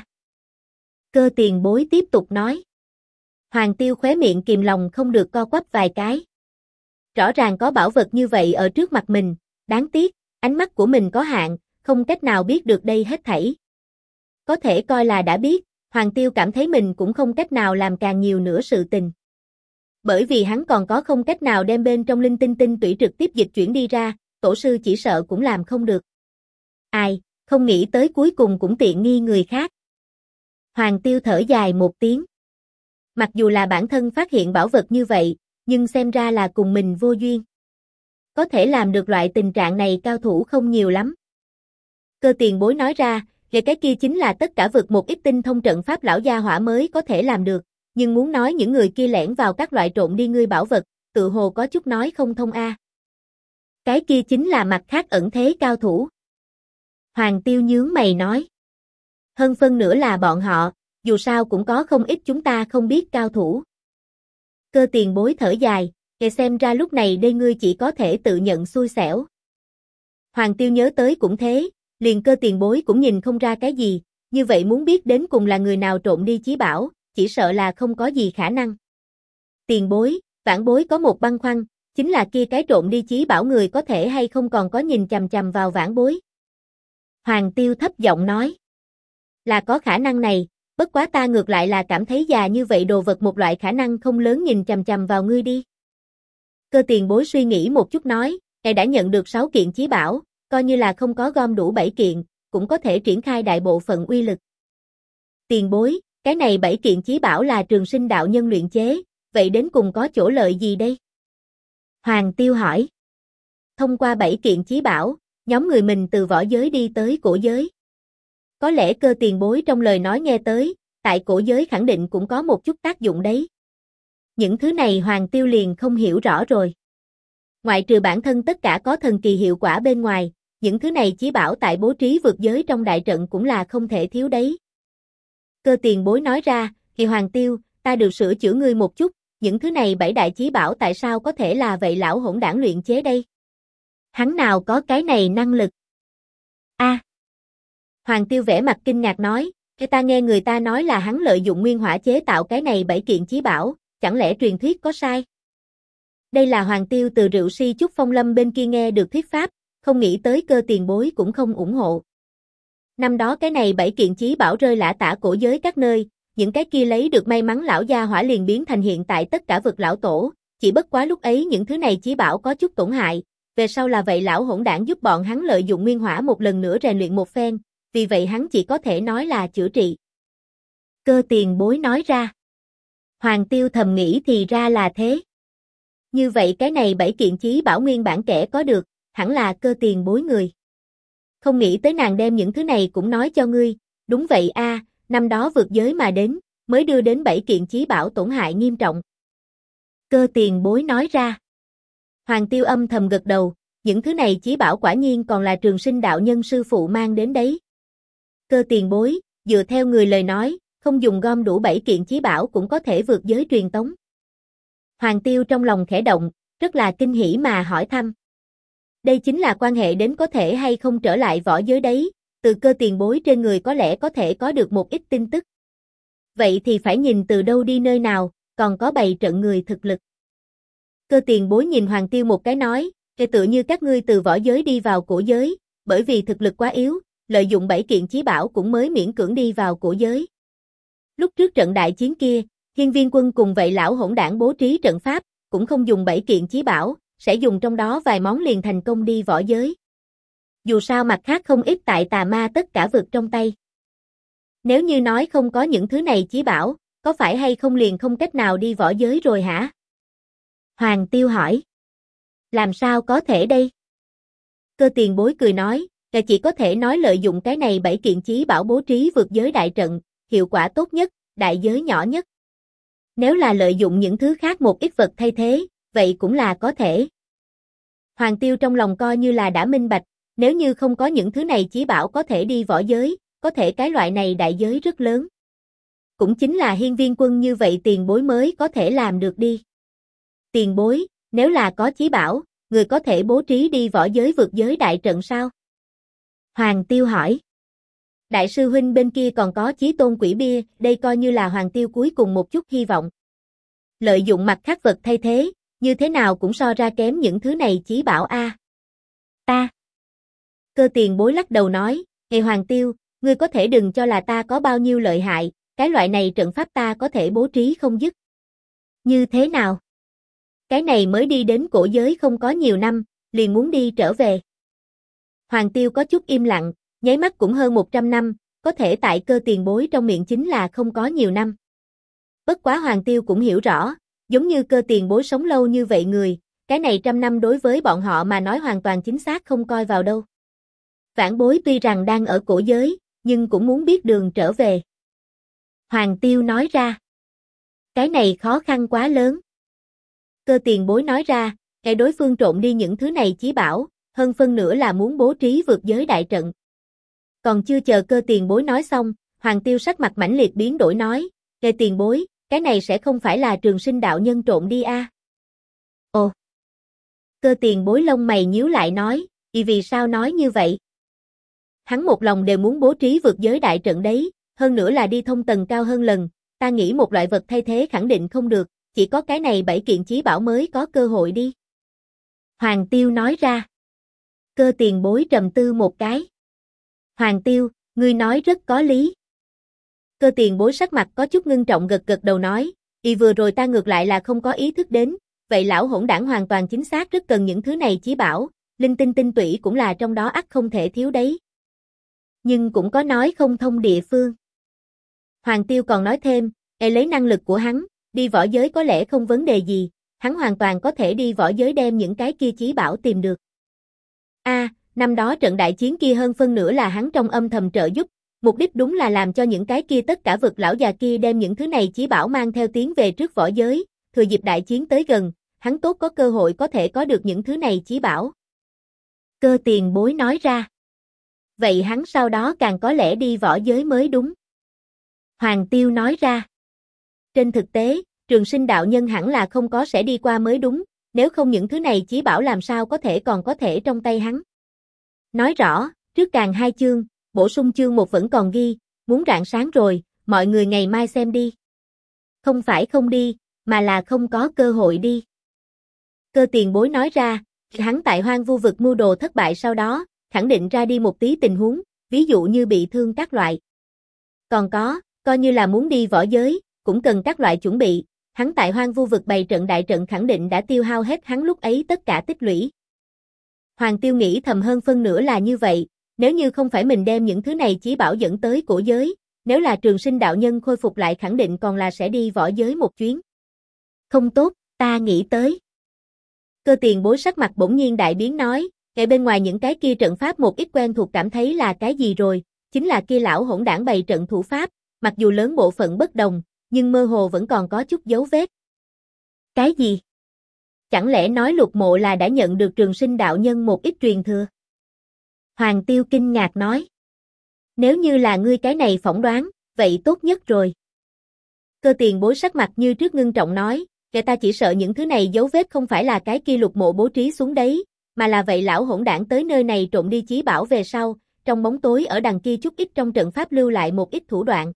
Cơ tiền bối tiếp tục nói. Hoàng Tiêu khóe miệng kìm lòng không được co quắp vài cái. Rõ ràng có bảo vật như vậy ở trước mặt mình, đáng tiếc, ánh mắt của mình có hạn, không cách nào biết được đây hết thảy. Có thể coi là đã biết, Hoàng Tiêu cảm thấy mình cũng không cách nào làm càng nhiều nữa sự tình. Bởi vì hắn còn có không cách nào đem bên trong linh tinh tinh tủy trực tiếp dịch chuyển đi ra, tổ sư chỉ sợ cũng làm không được. Ai, không nghĩ tới cuối cùng cũng tiện nghi người khác. Hoàng Tiêu thở dài một tiếng. Mặc dù là bản thân phát hiện bảo vật như vậy, nhưng xem ra là cùng mình vô duyên. Có thể làm được loại tình trạng này cao thủ không nhiều lắm. Cơ tiền bối nói ra, cái kia chính là tất cả vực một ít tinh thông trận pháp lão gia hỏa mới có thể làm được, nhưng muốn nói những người kia lẻn vào các loại trộn đi ngươi bảo vật, tự hồ có chút nói không thông a. Cái kia chính là mặt khác ẩn thế cao thủ. Hoàng Tiêu nhướng mày nói. Hơn phân nữa là bọn họ, dù sao cũng có không ít chúng ta không biết cao thủ. Cơ tiền bối thở dài, kể xem ra lúc này đây ngươi chỉ có thể tự nhận xui xẻo. Hoàng Tiêu nhớ tới cũng thế, liền Cơ tiền bối cũng nhìn không ra cái gì, như vậy muốn biết đến cùng là người nào trộn đi chí bảo, chỉ sợ là không có gì khả năng. Tiền bối, vãn bối có một băn khoăn, chính là kia cái trộn đi chí bảo người có thể hay không còn có nhìn chằm chằm vào vãn bối. Hoàng Tiêu thấp giọng nói. Là có khả năng này, bất quá ta ngược lại là cảm thấy già như vậy đồ vật một loại khả năng không lớn nhìn chằm chằm vào ngươi đi. Cơ tiền bối suy nghĩ một chút nói, ngài đã nhận được 6 kiện chí bảo, coi như là không có gom đủ 7 kiện, cũng có thể triển khai đại bộ phận uy lực. Tiền bối, cái này 7 kiện chí bảo là Trường Sinh đạo nhân luyện chế, vậy đến cùng có chỗ lợi gì đây? Hoàng Tiêu hỏi. Thông qua 7 kiện chí bảo, nhóm người mình từ võ giới đi tới cổ giới. Có lẽ Cơ tiền bối trong lời nói nghe tới, tại cổ giới khẳng định cũng có một chút tác dụng đấy. Những thứ này Hoàng Tiêu liền không hiểu rõ rồi. Ngoại trừ bản thân tất cả có thần kỳ hiệu quả bên ngoài, những thứ này chí bảo tại bố trí vượt giới trong đại trận cũng là không thể thiếu đấy. Cơ tiền bối nói ra, thì Hoàng Tiêu, ta được sửa chữa ngươi một chút, những thứ này 7 đại chí bảo tại sao có thể là vậy lão hỗn đảng luyện chế đây? Hắn nào có cái này năng lực? A. Hoàng Tiêu vẻ mặt kinh ngạc nói, ta nghe người ta nói là hắn lợi dụng nguyên hỏa chế tạo cái này 7 kiện chí bảo, chẳng lẽ truyền thuyết có sai? Đây là Hoàng Tiêu từ Rượu Si Trúc Phong Lâm bên kia nghe được thuyết pháp, không nghĩ tới Cơ tiền bối cũng không ủng hộ. Năm đó cái này 7 kiện chí bảo rơi lả tả cổ giới các nơi, những cái kia lấy được may mắn lão gia hỏa liền biến thành hiện tại tất cả vực lão tổ, chỉ bất quá lúc ấy những thứ này chí bảo có chút tổn hại, về sau là vậy lão hỗn đảng giúp bọn hắn lợi dụng nguyên hỏa một lần nữa rèn luyện một phen, vì vậy hắn chỉ có thể nói là chữa trị. Cơ tiền bối nói ra. Hoàng Tiêu thầm nghĩ thì ra là thế. Như vậy cái này 7 kiện chí bảo nguyên bản kẻ có được, hẳn là Cơ tiền bối người. Không nghĩ tới nàng đem những thứ này cũng nói cho ngươi, đúng vậy a, năm đó vượt giới mà đến, mới đưa đến 7 kiện chí bảo tổn hại nghiêm trọng. Cơ tiền bối nói ra. Hoàng Tiêu âm thầm gật đầu, những thứ này chí bảo quả nhiên còn là Trường Sinh đạo nhân sư phụ mang đến đấy. Cơ tiền bối, dựa theo người lời nói, không dùng gom đủ 7 kiện chí bảo cũng có thể vượt giới truyền tống. Hoàng Tiêu trong lòng khẽ động, rất là kinh hỉ mà hỏi thăm. Đây chính là quan hệ đến có thể hay không trở lại võ giới đấy, từ Cơ tiền bối trên người có lẽ có thể có được một ít tin tức. Vậy thì phải nhìn từ đâu đi nơi nào, còn có bày trận người thực lực. Cơ tiền bối nhìn Hoàng Tiêu một cái nói, tựa như các ngươi từ võ giới đi vào cổ giới, bởi vì thực lực quá yếu, lợi dụng 7 kiện chí bảo cũng mới miễn cưỡng đi vào cổ giới. Lúc trước trận đại chiến kia, Hiên Viên Quân cùng vậy lão hỗn đảng bố trí trận pháp, cũng không dùng 7 kiện chí bảo, sẽ dùng trong đó vài món liền thành công đi võ giới. Dù sao mặt khác không ít tại tà ma tất cả vực trong tay. Nếu như nói không có những thứ này chí bảo, có phải hay không liền không cách nào đi võ giới rồi hả? Hoàng Tiêu hỏi. Làm sao có thể đây? Cơ tiền bối cười nói, là chỉ có thể nói lợi dụng cái này 7 kiện chí bảo bố trí vượt giới đại trận, hiệu quả tốt nhất, đại giới nhỏ nhất. Nếu là lợi dụng những thứ khác một ít vật thay thế, vậy cũng là có thể. Hoàng Tiêu trong lòng coi như là đã minh bạch, nếu như không có những thứ này chí bảo có thể đi võ giới, có thể cái loại này đại giới rất lớn. Cũng chính là Hiên Viên Quân như vậy tiền bối mới có thể làm được đi. Tiền bối, nếu là có chí bảo, người có thể bố trí đi võ giới vượt giới đại trận sao? Hoàng Tiêu hỏi. Đại sư huynh bên kia còn có chí tôn quỷ bia, đây coi như là Hoàng Tiêu cuối cùng một chút hy vọng. Lợi dụng mặt khác vật thay thế, như thế nào cũng so ra kém những thứ này chí bảo a. Ta. Cơ tiền bối lắc đầu nói, Hoàng Tiêu, ngươi có thể đừng cho là ta có bao nhiêu lợi hại, cái loại này trận pháp ta có thể bố trí không dứt. Như thế nào? Cái này mới đi đến cổ giới không có nhiều năm, liền muốn đi trở về. Hoàng Tiêu có chút im lặng, nháy mắt cũng hơn 100 năm, có thể tại cơ tiền bối trong miệng chính là không có nhiều năm. Bất quá Hoàng Tiêu cũng hiểu rõ, giống như cơ tiền bối sống lâu như vậy người, cái này 100 năm đối với bọn họ mà nói hoàn toàn chính xác không coi vào đâu. Vãn bối tuy rằng đang ở cổ giới, nhưng cũng muốn biết đường trở về. Hoàng Tiêu nói ra. Cái này khó khăn quá lớn. Cơ tiền bối nói ra, cái đối phương trộn đi những thứ này chí bảo, hơn phân nửa là muốn bố trí vượt giới đại trận. Còn chưa chờ cơ tiền bối nói xong, Hoàng Tiêu sắc mặt mãnh liệt biến đổi nói, Cơ tiền bối, cái này sẽ không phải là Trường Sinh đạo nhân trộn đi a? Ồ. Cơ tiền bối lông mày nhíu lại nói, vì sao nói như vậy? Hắn một lòng đều muốn bố trí vượt giới đại trận đấy, hơn nữa là đi thông tầng cao hơn lần, ta nghĩ một loại vật thay thế khẳng định không được, chỉ có cái này 7 kiện chí bảo mới có cơ hội đi. Hoàng Tiêu nói ra. Cơ tiền bối trầm tư một cái. Hoàng Tiêu, ngươi nói rất có lý. Cơ tiền bối sắc mặt có chút ngưng trọng gật gật đầu nói, vừa rồi ta ngược lại là không có ý thức đến, vậy lão hỗn đảng hoàn toàn chính xác rất cần những thứ này chí bảo, linh tinh tinh tủy cũng là trong đó ắt không thể thiếu đấy. Nhưng cũng có nói không thông địa phương. Hoàng Tiêu còn nói thêm, lấy năng lực của hắn, đi võ giới có lẽ không vấn đề gì, hắn hoàn toàn có thể đi võ giới đem những cái kia chí bảo tìm được. Năm đó trận đại chiến kia hơn phân nửa là hắn trong âm thầm trợ giúp, mục đích đúng là làm cho những cái kia tất cả vực lão già kia đem những thứ này chí bảo mang theo tiến về trước võ giới, thừa dịp đại chiến tới gần, hắn tốt có cơ hội có thể có được những thứ này chí bảo. Cơ tiền bối nói ra. Vậy hắn sau đó càng có lẽ đi võ giới mới đúng. Hoàng Tiêu nói ra. Trên thực tế, Trường Sinh đạo nhân hẳn là không có sẽ đi qua mới đúng, nếu không những thứ này chí bảo làm sao có thể còn có thể trong tay hắn. Nói rõ, trước càng 2 chương, bổ sung chương 1 vẫn còn ghi, muốn rạng sáng rồi, mọi người ngày mai xem đi. Không phải không đi, mà là không có cơ hội đi. Cơ tiền bối nói ra, hắn tại Hoang Vu vực mưu đồ thất bại sau đó, khẳng định ra đi một tí tình huống, ví dụ như bị thương các loại. Còn có, coi như là muốn đi võ giới, cũng cần các loại chuẩn bị, hắn tại Hoang Vu vực bày trận đại trận khẳng định đã tiêu hao hết hắn lúc ấy tất cả tích lũy. Hoàng Tiêu nghĩ thầm hơn phân nửa là như vậy, nếu như không phải mình đem những thứ này chí bảo dẫn tới cổ giới, nếu là Trường Sinh đạo nhân khôi phục lại khẳng định còn là sẽ đi võ giới một chuyến. Không tốt, ta nghĩ tới. Cơ tiền bối sắc mặt bỗng nhiên đại biến nói, ngay bên ngoài những cái kia trận pháp một ít quen thuộc cảm thấy là cái gì rồi, chính là kia lão hỗn đảng bày trận thủ pháp, mặc dù lớn bộ phận bất đồng, nhưng mơ hồ vẫn còn có chút dấu vết. Cái gì? Chẳng lẽ nói Lục Mộ là đã nhận được Trường Sinh đạo nhân một ít truyền thừa? Hoàng Tiêu kinh ngạc nói. Nếu như là ngươi cái này phỏng đoán, vậy tốt nhất rồi. Cơ tiền bối sắc mặt như trước ngưng trọng nói, kẻ ta chỉ sợ những thứ này dấu vết không phải là cái kia lục mộ bố trí xuống đấy, mà là vậy lão hỗn đảng tới nơi này trộm đi chí bảo về sau, trong bóng tối ở đằng kia chút ít trong trận pháp lưu lại một ít thủ đoạn.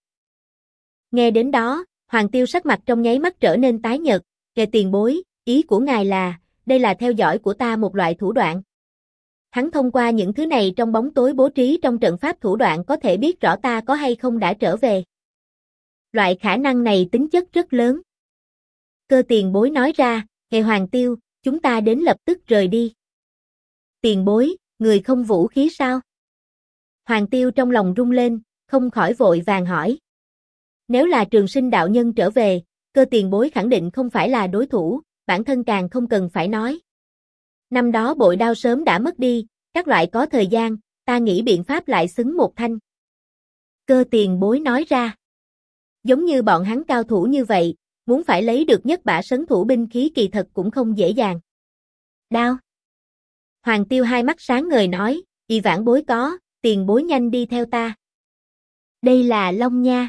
Nghe đến đó, Hoàng Tiêu sắc mặt trong nháy mắt trở nên tái nhợt, kẻ tiền bối, ý của ngài là, đây là theo dõi của ta một loại thủ đoạn. Hắn thông qua những thứ này trong bóng tối bố trí trong trận pháp thủ đoạn có thể biết rõ ta có hay không đã trở về. Loại khả năng này tính chất rất lớn. Cơ tiền bối nói ra, Hề Hoàng Tiêu, chúng ta đến lập tức rời đi. Tiền bối, người không vũ khí sao? Hoàng Tiêu trong lòng rung lên, không khỏi vội vàng hỏi. Nếu là Trường Sinh đạo nhân trở về, cơ tiền bối khẳng định không phải là đối thủ, bản thân càng không cần phải nói. Năm đó bội đao sớm đã mất đi, các loại có thời gian, ta nghĩ biện pháp lại xứng một thanh. Cơ tiền bối nói ra. Giống như bọn hắn cao thủ như vậy, muốn phải lấy được nhất bả sấn thủ binh khí kỳ thật cũng không dễ dàng. Đao. Hoàng Tiêu hai mắt sáng ngời nói, y vãn bối có, tiền bối nhanh đi theo ta. Đây là Long Nha.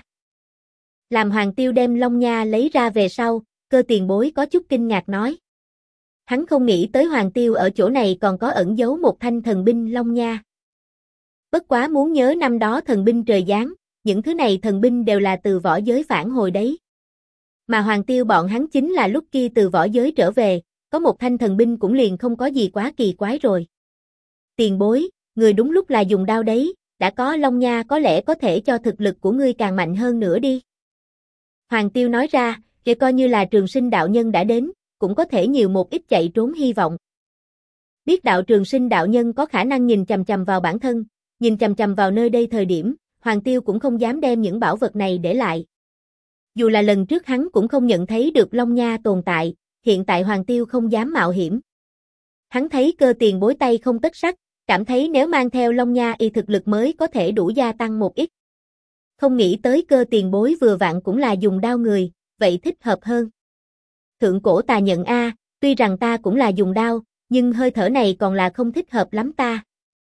Làm Hoàng Tiêu đem Long Nha lấy ra về sau, cơ tiền bối có chút kinh ngạc nói. Hắn không nghĩ tới Hoàng Tiêu ở chỗ này còn có ẩn giấu một thanh thần binh Long Nha. Bất quá muốn nhớ năm đó thần binh trời giáng, những thứ này thần binh đều là từ võ giới phản hồi đấy. Mà Hoàng Tiêu bọn hắn chính là lúc kia từ võ giới trở về, có một thanh thần binh cũng liền không có gì quá kỳ quái rồi. Tiền bối, người đúng lúc là dùng đao đấy, đã có Long Nha có lẽ có thể cho thực lực của ngươi càng mạnh hơn nữa đi. Hoàng Tiêu nói ra, kể coi như là Trường Sinh đạo nhân đã đến, cũng có thể nhiều một ít chạy trốn hy vọng. Biết đạo Trường Sinh đạo nhân có khả năng nhìn chằm chằm vào bản thân, nhìn chằm chằm vào nơi đây thời điểm, Hoàng Tiêu cũng không dám đem những bảo vật này để lại. Dù là lần trước hắn cũng không nhận thấy được Long Nha tồn tại, hiện tại Hoàng Tiêu không dám mạo hiểm. Hắn thấy cơ tiền bối tay không tất sắt, cảm thấy nếu mang theo Long Nha y thực lực mới có thể đủ gia tăng một ít. Không nghĩ tới cơ tiền bối vừa vặn cũng là dùng đao người, vậy thích hợp hơn. Thượng cổ tà nhận a, tuy rằng ta cũng là dùng đao, nhưng hơi thở này còn là không thích hợp lắm ta.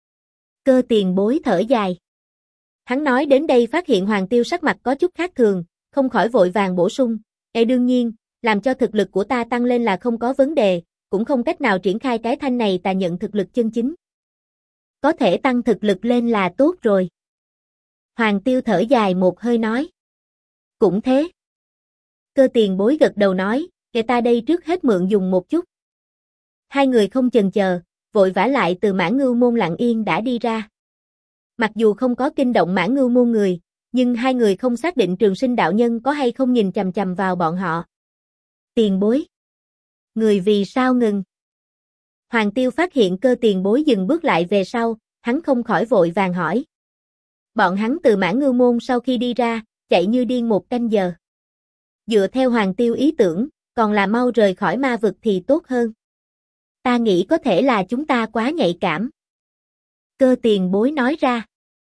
Cơ tiền bối thở dài. Hắn nói đến đây phát hiện Hoàng Tiêu sắc mặt có chút khác thường, không khỏi vội vàng bổ sung, đương nhiên, làm cho thực lực của ta tăng lên là không có vấn đề, cũng không cách nào triển khai cái thanh này tà nhận thực lực chân chính. Có thể tăng thực lực lên là tốt rồi. Hoàng Tiêu thở dài một hơi nói. Cũng thế. Cơ tiền bối gật đầu nói, kể ta đây trước hết mượn dùng một chút. Hai người không chần chờ, vội vã lại từ Mã Ngưu môn lặng yên đã đi ra. Mặc dù không có kinh động Mã Ngưu môn người, nhưng hai người không xác định Trường Sinh đạo nhân có hay không nhìn chằm chằm vào bọn họ. Tiền bối. Người vì sao ngừng? Hoàng Tiêu phát hiện cơ tiền bối dừng bước lại về sau, hắn không khỏi vội vàng hỏi. Bọn hắn từ Mã Ngưu môn sau khi đi ra, chạy như điên một canh giờ. Dựa theo Hoàng Tiêu ý tưởng, còn là mau rời khỏi ma vực thì tốt hơn. Ta nghĩ có thể là chúng ta quá nhạy cảm. Cơ tiền bối nói ra.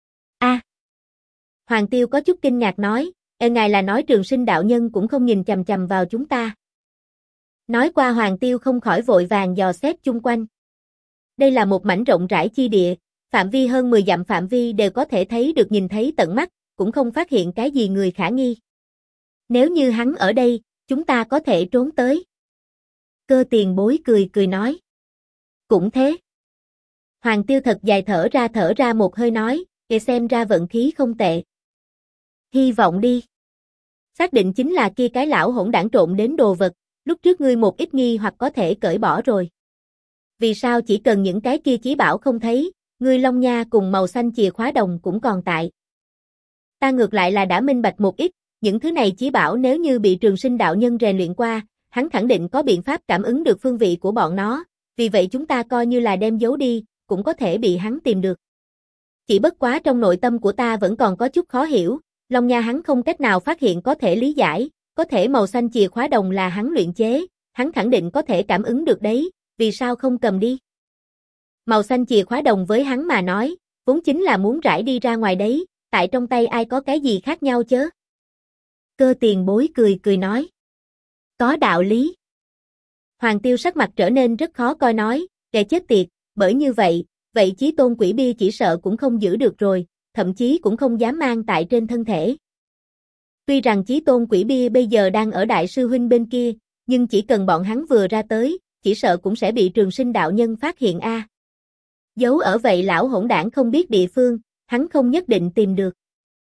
Hoàng Tiêu có chút kinh ngạc nói, ngài là nói Trường Sinh đạo nhân cũng không nhìn chằm chằm vào chúng ta. Nói qua Hoàng Tiêu không khỏi vội vàng dò xét chung quanh. Đây là một mảnh rộng rãi chi địa, phạm vi hơn 10 dặm phạm vi đều có thể thấy được nhìn thấy tận mắt, cũng không phát hiện cái gì người khả nghi. Nếu như hắn ở đây, chúng ta có thể trốn tới. Cơ tiền bối cười cười nói. Cũng thế. Hoàng Tiêu thật dài thở ra một hơi nói, xem ra vận khí không tệ. Hy vọng đi. Xác định chính là kia cái lão hỗn đảng trộn đến đồ vật, lúc trước ngươi một ít nghi hoặc có thể cởi bỏ rồi. Vì sao chỉ cần những cái kia chí bảo không thấy, ngươi Long Nha cùng màu xanh chìa khóa đồng cũng còn tại. Ta ngược lại là đã minh bạch một ít, những thứ này chí bảo nếu như bị Trường Sinh đạo nhân rèn luyện qua, hắn khẳng định có biện pháp cảm ứng được phương vị của bọn nó, vì vậy chúng ta coi như là đem giấu đi, cũng có thể bị hắn tìm được. Chỉ bất quá trong nội tâm của ta vẫn còn có chút khó hiểu, Long Nha hắn không cách nào phát hiện có thể lý giải, có thể màu xanh chìa khóa đồng là hắn luyện chế, hắn khẳng định có thể cảm ứng được đấy, vì sao không cầm đi? Màu xanh chìa khóa đồng với hắn mà nói, vốn chính là muốn rải đi ra ngoài đấy, tại trong tay ai có cái gì khác nhau chớ? Cơ tiền bối cười cười nói. Có đạo lý. Hoàng Tiêu sắc mặt trở nên rất khó coi nói, kẻ chết tiệt, bởi như vậy chí tôn quỷ bia chỉ sợ cũng không giữ được rồi, thậm chí cũng không dám mang tại trên thân thể. Tuy rằng Chí Tôn Quỷ Bia bây giờ đang ở đại sư huynh bên kia, nhưng chỉ cần bọn hắn vừa ra tới, chỉ sợ cũng sẽ bị Trường Sinh đạo nhân phát hiện a. Giấu ở vậy lão hỗn đảng không biết địa phương, hắn không nhất định tìm được.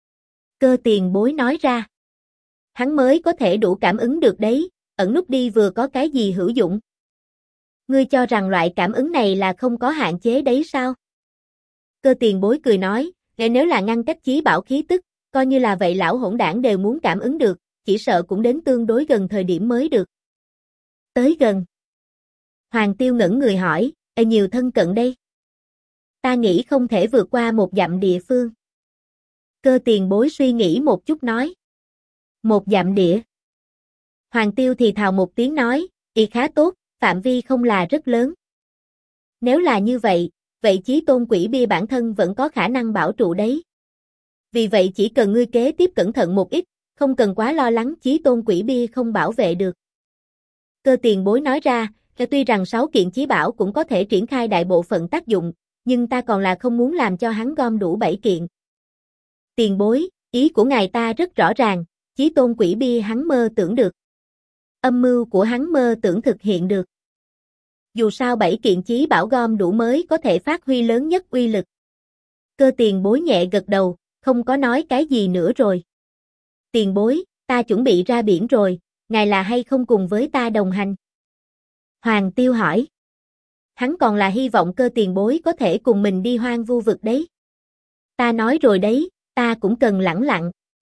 Cơ Tiền Bối nói ra. Hắn mới có thể đủ cảm ứng được đấy, ẩn núp đi vừa có cái gì hữu dụng. Ngươi cho rằng loại cảm ứng này là không có hạn chế đấy sao? Cơ Tiền Bối cười nói, nếu là ngăn cách chí bảo khí tức, coi như là vậy lão hỗn đảng đều muốn cảm ứng được, chỉ sợ cũng đến tương đối gần thời điểm mới được. Tới gần. Hoàng Tiêu ngẩn người hỏi, nhiều thân cận đây. Ta nghĩ không thể vượt qua 1 dặm địa phương. Cơ Tiền Bối suy nghĩ một chút nói. 1 dặm địa. Hoàng Tiêu thì thào một tiếng nói, khá tốt, phạm vi không là rất lớn. Nếu là như vậy, vậy Chí Tôn Quỷ Bia bản thân vẫn có khả năng bảo trụ đấy. Vì vậy chỉ cần ngươi kế tiếp cẩn thận một ít, không cần quá lo lắng Chí Tôn Quỷ Bia không bảo vệ được. Cơ Tiền Bối nói ra, tuy rằng 6 kiện chí bảo cũng có thể triển khai đại bộ phận tác dụng, nhưng ta còn là không muốn làm cho hắn gom đủ 7 kiện. Tiền Bối, ý của ngài ta rất rõ ràng, Chí Tôn Quỷ Bia hắn mơ tưởng được. Âm mưu của hắn mơ tưởng thực hiện được. Dù sao 7 kiện chí bảo gom đủ mới có thể phát huy lớn nhất uy lực. Cơ Tiền Bối nhẹ gật đầu, không có nói cái gì nữa rồi. Tiền Bối, ta chuẩn bị ra biển rồi, ngài là hay không cùng với ta đồng hành? Hoàng Tiêu hỏi. Hắn còn là hy vọng Cơ Tiền Bối có thể cùng mình đi hoang vu vực đấy. Ta nói rồi đấy, ta cũng cần lẳng lặng.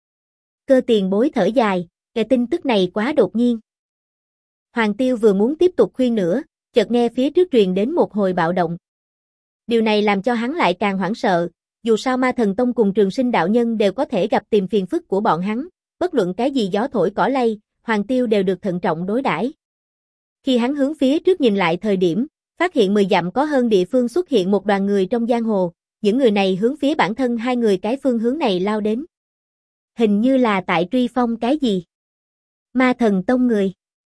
Cơ Tiền Bối thở dài, cái tin tức này quá đột nhiên. Hoàng Tiêu vừa muốn tiếp tục khuyên nữa, chợt nghe phía trước truyền đến một hồi bạo động. Điều này làm cho hắn lại càng hoảng sợ, dù sao Ma Thần Tông cùng Trường Sinh đạo nhân đều có thể gặp tìm phiền phức của bọn hắn, bất luận cái gì gió thổi cỏ lay, Hoàng Tiêu đều được thận trọng đối đãi. Khi hắn hướng phía trước nhìn lại thời điểm, phát hiện 10 dặm có hơn địa phương xuất hiện một đoàn người trong giang hồ, những người này hướng phía bản thân hai người cái phương hướng này lao đến. Hình như là tại truy phong cái gì? Ma Thần Tông người.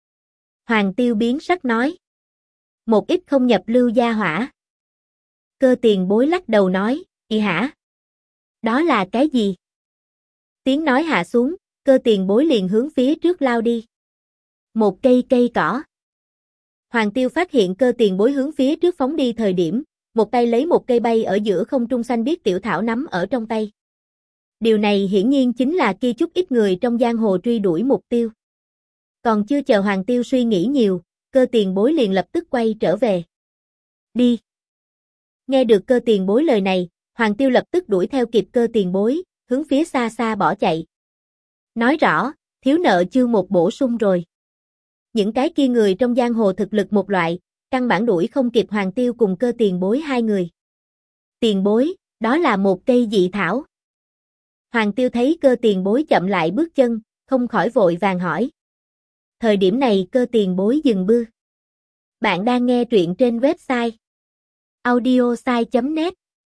Hoàng Tiêu biến sắc nói. Một ít không nhập lưu gia hỏa. Cơ Tiền Bối lắc đầu nói, hả? Đó là cái gì? Tiếng nói hạ xuống, Cơ Tiền Bối liền hướng phía trước lao đi. Một cây cỏ. Hoàng Tiêu phát hiện Cơ Tiền Bối hướng phía trước phóng đi thời điểm, một tay lấy một cây bay ở giữa không trung xanh biếc tiểu thảo nắm ở trong tay. Điều này hiển nhiên chính là kia chút ít người trong giang hồ truy đuổi mục tiêu. Còn chưa chờ Hoàng Tiêu suy nghĩ nhiều, Cơ Tiền Bối liền lập tức quay trở về. Đi. Nghe được Cơ Tiền Bối lời này, Hoàng Tiêu lập tức đuổi theo kịp Cơ Tiền Bối, hướng phía xa xa bỏ chạy. Nói rõ, thiếu nợ chương một bổ sung rồi. Những cái kia người trong giang hồ thực lực một loại, căn bản đuổi không kịp Hoàng Tiêu cùng Cơ Tiền Bối hai người. Tiền Bối, đó là một cây dị thảo. Hoàng Tiêu thấy Cơ Tiền Bối chậm lại bước chân, không khỏi vội vàng hỏi. Thời điểm này Cơ Tiền Bối dừng bước. Bạn đang nghe truyện trên website audiosai.net.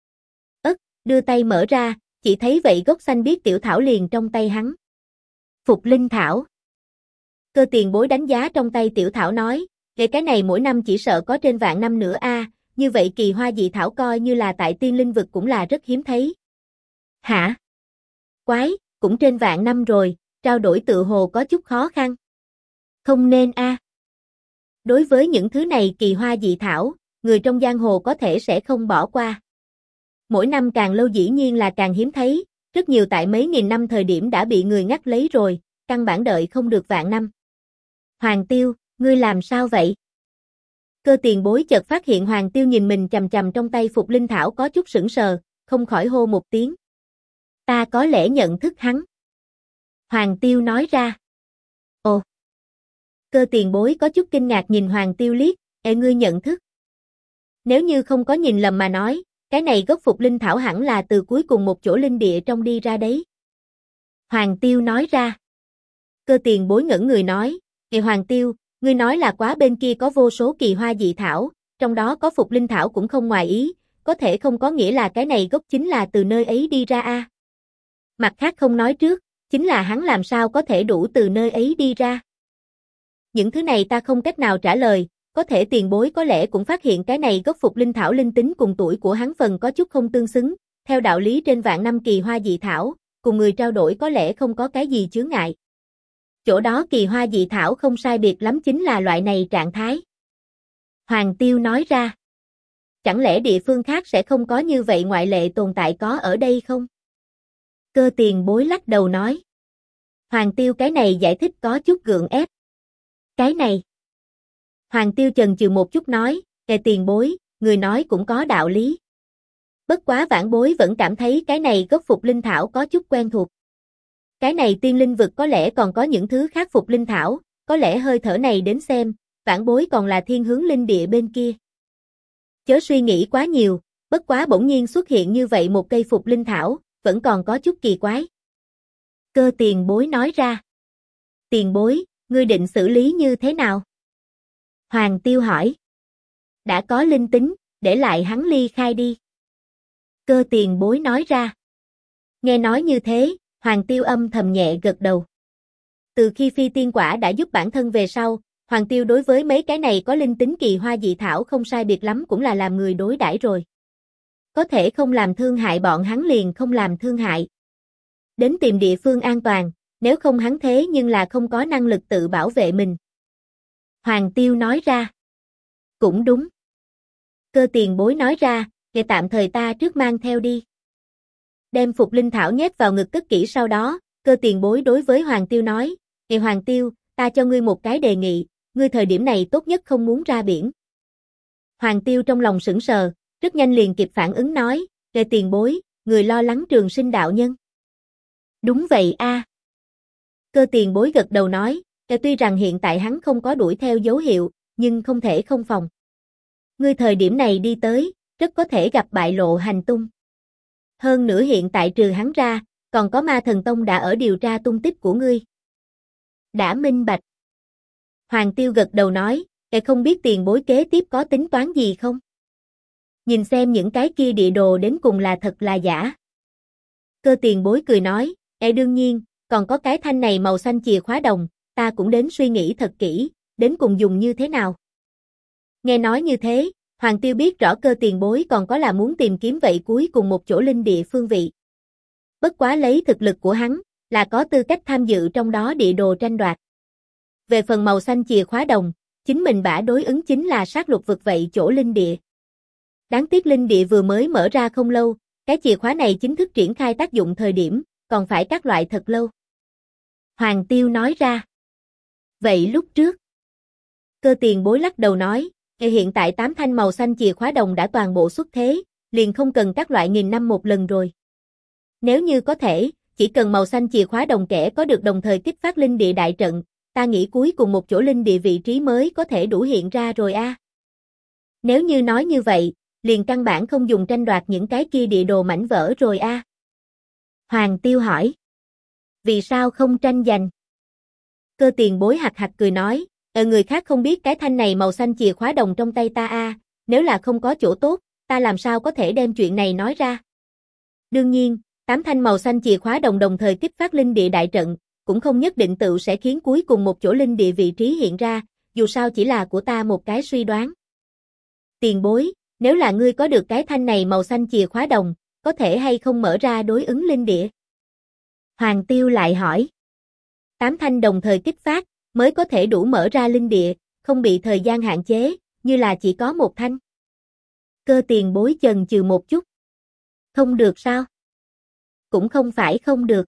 Đưa tay mở ra, chỉ thấy vậy gốc xanh biếc tiểu thảo liền trong tay hắn. Phục linh thảo. Cơ Tiền Bối đánh giá trong tay tiểu thảo nói, cái này mỗi năm chỉ sợ có trên vạn năm nữa a, như vậy kỳ hoa dị thảo coi như là tại tiên linh vực cũng là rất hiếm thấy. Hả? Quái, cũng trên vạn năm rồi, trao đổi tự hồ có chút khó khăn. Không nên a. Đối với những thứ này kỳ hoa dị thảo, người trong giang hồ có thể sẽ không bỏ qua. Mỗi năm càng lâu dĩ nhiên là càng hiếm thấy, rất nhiều tại mấy nghìn năm thời điểm đã bị người ngắt lấy rồi, căn bản đợi không được vạn năm. Hoàng Tiêu, ngươi làm sao vậy? Cơ Tiền Bối chợt phát hiện Hoàng Tiêu nhìn mình chằm chằm trong tay Phục Linh Thảo có chút sững sờ, không khỏi hô một tiếng. Ta có lẽ nhận thức hắn. Hoàng Tiêu nói ra. Ồ. Cơ Tiền Bối có chút kinh ngạc nhìn Hoàng Tiêu liếc, ngươi nhận thức. Nếu như không có nhìn lầm mà nói, cái này gốc Phục Linh Thảo hẳn là từ cuối cùng một chỗ linh địa trong đi ra đấy. Hoàng Tiêu nói ra. Cơ Tiền Bối ngẩn người nói, Hoàng Tiêu, ngươi nói là quá bên kia có vô số kỳ hoa dị thảo, trong đó có Phục Linh Thảo cũng không ngoài ý, có thể không có nghĩa là cái này gốc chính là từ nơi ấy đi ra a. Mặt khác không nói trước, chính là hắn làm sao có thể đủ từ nơi ấy đi ra. Những thứ này ta không cách nào trả lời, có thể Tiền Bối có lẽ cũng phát hiện cái này gốc Phục Linh Thảo linh tính cùng tuổi của hắn phần có chút không tương xứng, theo đạo lý trên vạn năm kỳ hoa dị thảo, cùng người trao đổi có lẽ không có cái gì chướng ngại. Chỗ đó kỳ hoa dị thảo không sai biệt lắm chính là loại này trạng thái. Hoàng Tiêu nói ra. Chẳng lẽ địa phương khác sẽ không có như vậy ngoại lệ tồn tại có ở đây không? Cơ Tiền Bối lắc đầu nói. Hoàng Tiêu cái này giải thích có chút gượng ép. Cái này. Hoàng Tiêu chần chừ một chút nói, Tiền Bối, người nói cũng có đạo lý. Bất quá vãn bối vẫn cảm thấy cái này gốc phục linh thảo có chút quen thuộc. Cái này tiên linh vực có lẽ còn có những thứ khác phục linh thảo, có lẽ hơi thở này đến xem, vãn bối còn là thiên hướng linh địa bên kia. Chớ suy nghĩ quá nhiều, bất quá bỗng nhiên xuất hiện như vậy một cây phục linh thảo, vẫn còn có chút kỳ quái. Cơ Tiền Bối nói ra. Tiền Bối, ngươi định xử lý như thế nào? Hoàng Tiêu hỏi. Đã có linh tính, để lại hắn ly khai đi. Cơ Tiền Bối nói ra. Nghe nói như thế, Hoàng Tiêu âm thầm nhẹ gật đầu. Từ khi phi tiên quả đã giúp bản thân về sau, Hoàng Tiêu đối với mấy cái này có linh tính kỳ hoa dị thảo không sai biệt lắm cũng là làm người đối đãi rồi. Có thể không làm thương hại bọn hắn liền không làm thương hại. Đến tìm địa phương an toàn, nếu không hắn thế nhưng là không có năng lực tự bảo vệ mình. Hoàng Tiêu nói ra. Cũng đúng. Cơ Tiền Bối nói ra, để tạm thời ta trước mang theo đi. Đem phục linh thảo nhét vào ngực cất kỹ sau đó, Cơ Tiền Bối đối với Hoàng Tiêu nói, Hoàng Tiêu, ta cho ngươi một cái đề nghị, ngươi thời điểm này tốt nhất không muốn ra biển. Hoàng Tiêu trong lòng sững sờ, rất nhanh liền kịp phản ứng nói, Tiền Bối, người lo lắng Trường Sinh đạo nhân. Đúng vậy a. Cơ Tiền Bối gật đầu nói, tuy rằng hiện tại hắn không có đuổi theo dấu hiệu, nhưng không thể không phòng. Ngươi thời điểm này đi tới, rất có thể gặp bại lộ hành tung. Hơn nữa hiện tại trừ hắn ra, còn có Ma Thần Tông đã ở điều tra tung tích của ngươi. Đã minh bạch. Hoàng Tiêu gật đầu nói, không biết Tiền Bối kế tiếp có tính toán gì không? Nhìn xem những cái kia địa đồ đến cùng là thật là giả. Cơ Tiền Bối cười nói, đương nhiên, còn có cái thanh này màu xanh chìa khóa đồng, ta cũng đến suy nghĩ thật kỹ, đến cùng dùng như thế nào. Nghe nói như thế, Hoàng Tiêu biết rõ Cơ Tiền Bối còn có là muốn tìm kiếm vậy cuối cùng một chỗ linh địa phương vị. Bất quá lấy thực lực của hắn, là có tư cách tham dự trong đó địa đồ tranh đoạt. Về phần màu xanh chìa khóa đồng, chính mình bả đối ứng chính là sát lục vực vậy chỗ linh địa. Đáng tiếc linh địa vừa mới mở ra không lâu, cái chìa khóa này chính thức triển khai tác dụng thời điểm, còn phải các loại thật lâu. Hoàng Tiêu nói ra. Vậy lúc trước, Cơ Tiền Bối lắc đầu nói, hiện tại 8 thanh màu xanh chìa khóa đồng đã toàn bộ xuất thế, liền không cần các loại nghìn năm một lần rồi. Nếu như có thể, chỉ cần màu xanh chìa khóa đồng kẻ có được đồng thời kích phát linh địa đại trận, ta nghĩ cuối cùng một chỗ linh địa vị trí mới có thể đủ hiện ra rồi a. Nếu như nói như vậy, liền căn bản không dùng tranh đoạt những cái kia địa đồ mảnh vỡ rồi a. Hoàng Tiêu hỏi. Vì sao không tranh giành? Cơ Tiền Bối hạc hạc cười nói, người khác không biết cái thanh này màu xanh chìa khóa đồng trong tay ta a, nếu là không có chỗ tốt, ta làm sao có thể đem chuyện này nói ra. Đương nhiên, 8 thanh màu xanh chìa khóa đồng đồng thời kích phát linh địa đại trận, cũng không nhất định tự sẽ khiến cuối cùng một chỗ linh địa vị trí hiện ra, dù sao chỉ là của ta một cái suy đoán. Tiền Bối, nếu là ngươi có được cái thanh này màu xanh chìa khóa đồng, có thể hay không mở ra đối ứng linh địa? Hoàng Tiêu lại hỏi. 8 thanh đồng thời kích phát, mới có thể đủ mở ra linh địa, không bị thời gian hạn chế, như là chỉ có một thanh. Cơ Tiền Bối chần chừ một chút. Không được sao? Cũng không phải không được.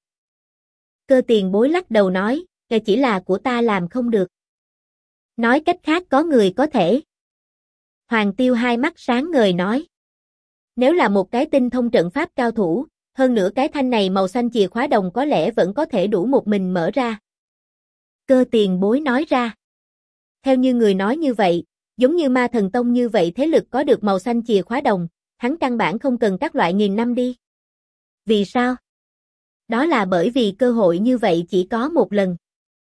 Cơ Tiền Bối lắc đầu nói, chỉ là của ta làm không được. Nói cách khác có người có thể. Hoàng Tiêu hai mắt sáng ngời nói. Nếu là một cái tinh thông trận pháp cao thủ, hơn nữa cái thanh này màu xanh chìa khóa đồng có lẽ vẫn có thể đủ một mình mở ra. Cơ Tiền Bối nói ra. Theo như người nói như vậy, giống như Ma Thần Tông như vậy thế lực có được màu xanh chìa khóa đồng, hắn căn bản không cần các loại nghìn năm đi. Vì sao? Đó là bởi vì cơ hội như vậy chỉ có một lần.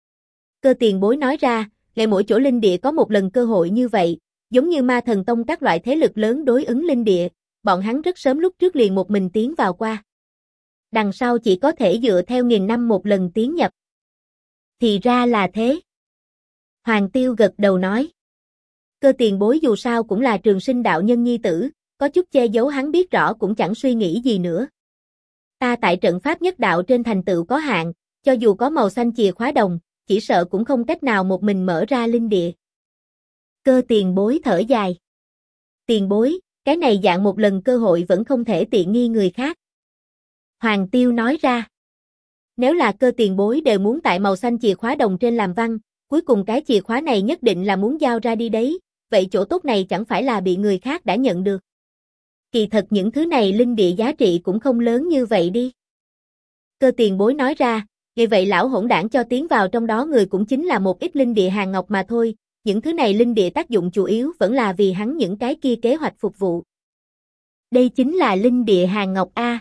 Cơ Tiền Bối nói ra, ngày mỗi chỗ linh địa có một lần cơ hội như vậy, giống như Ma Thần Tông các loại thế lực lớn đối ứng linh địa, bọn hắn rất sớm lúc trước liền một mình tiến vào qua. Đằng sau chỉ có thể dựa theo nghìn năm một lần tiến nhập. Thì ra là thế. Hoàng Tiêu gật đầu nói. Cơ Tiền Bối dù sao cũng là Trường Sinh đạo nhân nhi tử, có chút che giấu hắn biết rõ cũng chẳng suy nghĩ gì nữa. Ta tại trận pháp nhất đạo trên thành tựu có hạn, cho dù có màu xanh chìa khóa đồng, chỉ sợ cũng không cách nào một mình mở ra linh địa. Cơ tiền bối thở dài. Tiền bối, cái này dạng một lần cơ hội vẫn không thể tiện nghi người khác. Hoàng Tiêu nói ra. Nếu là cơ tiền bối đều muốn tại màu xanh chìa khóa đồng trên làm văn, cuối cùng cái chìa khóa này nhất định là muốn giao ra đi đấy, vậy chỗ tốt này chẳng phải là bị người khác đã nhận được. Kỳ thật những thứ này linh địa giá trị cũng không lớn như vậy đi. Cơ tiền bối nói ra, vì vậy lão hỗn đảng cho tiến vào trong đó người cũng chính là một ít linh địa hàng ngọc mà thôi, những thứ này linh địa tác dụng chủ yếu vẫn là vì hắn những cái kia kế hoạch phục vụ. Đây chính là linh địa hàng ngọc A.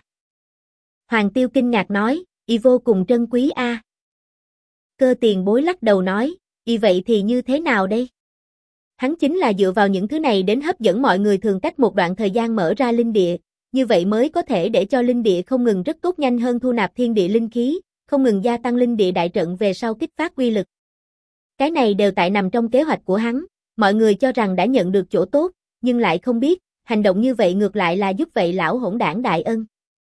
Hoàng Tiêu kinh ngạc nói, y vô cùng trân quý A. Cơ tiền bối lắc đầu nói, y vậy thì như thế nào đây? Hắn chính là dựa vào những thứ này đến hấp dẫn mọi người thường cách một đoạn thời gian mở ra linh địa, như vậy mới có thể để cho linh địa không ngừng rất tốt nhanh hơn thu nạp thiên địa linh khí, không ngừng gia tăng linh địa đại trận về sau kích phát uy lực. Cái này đều tại nằm trong kế hoạch của hắn, mọi người cho rằng đã nhận được chỗ tốt, nhưng lại không biết, hành động như vậy ngược lại là giúp vậy lão hỗn đảng đại ân.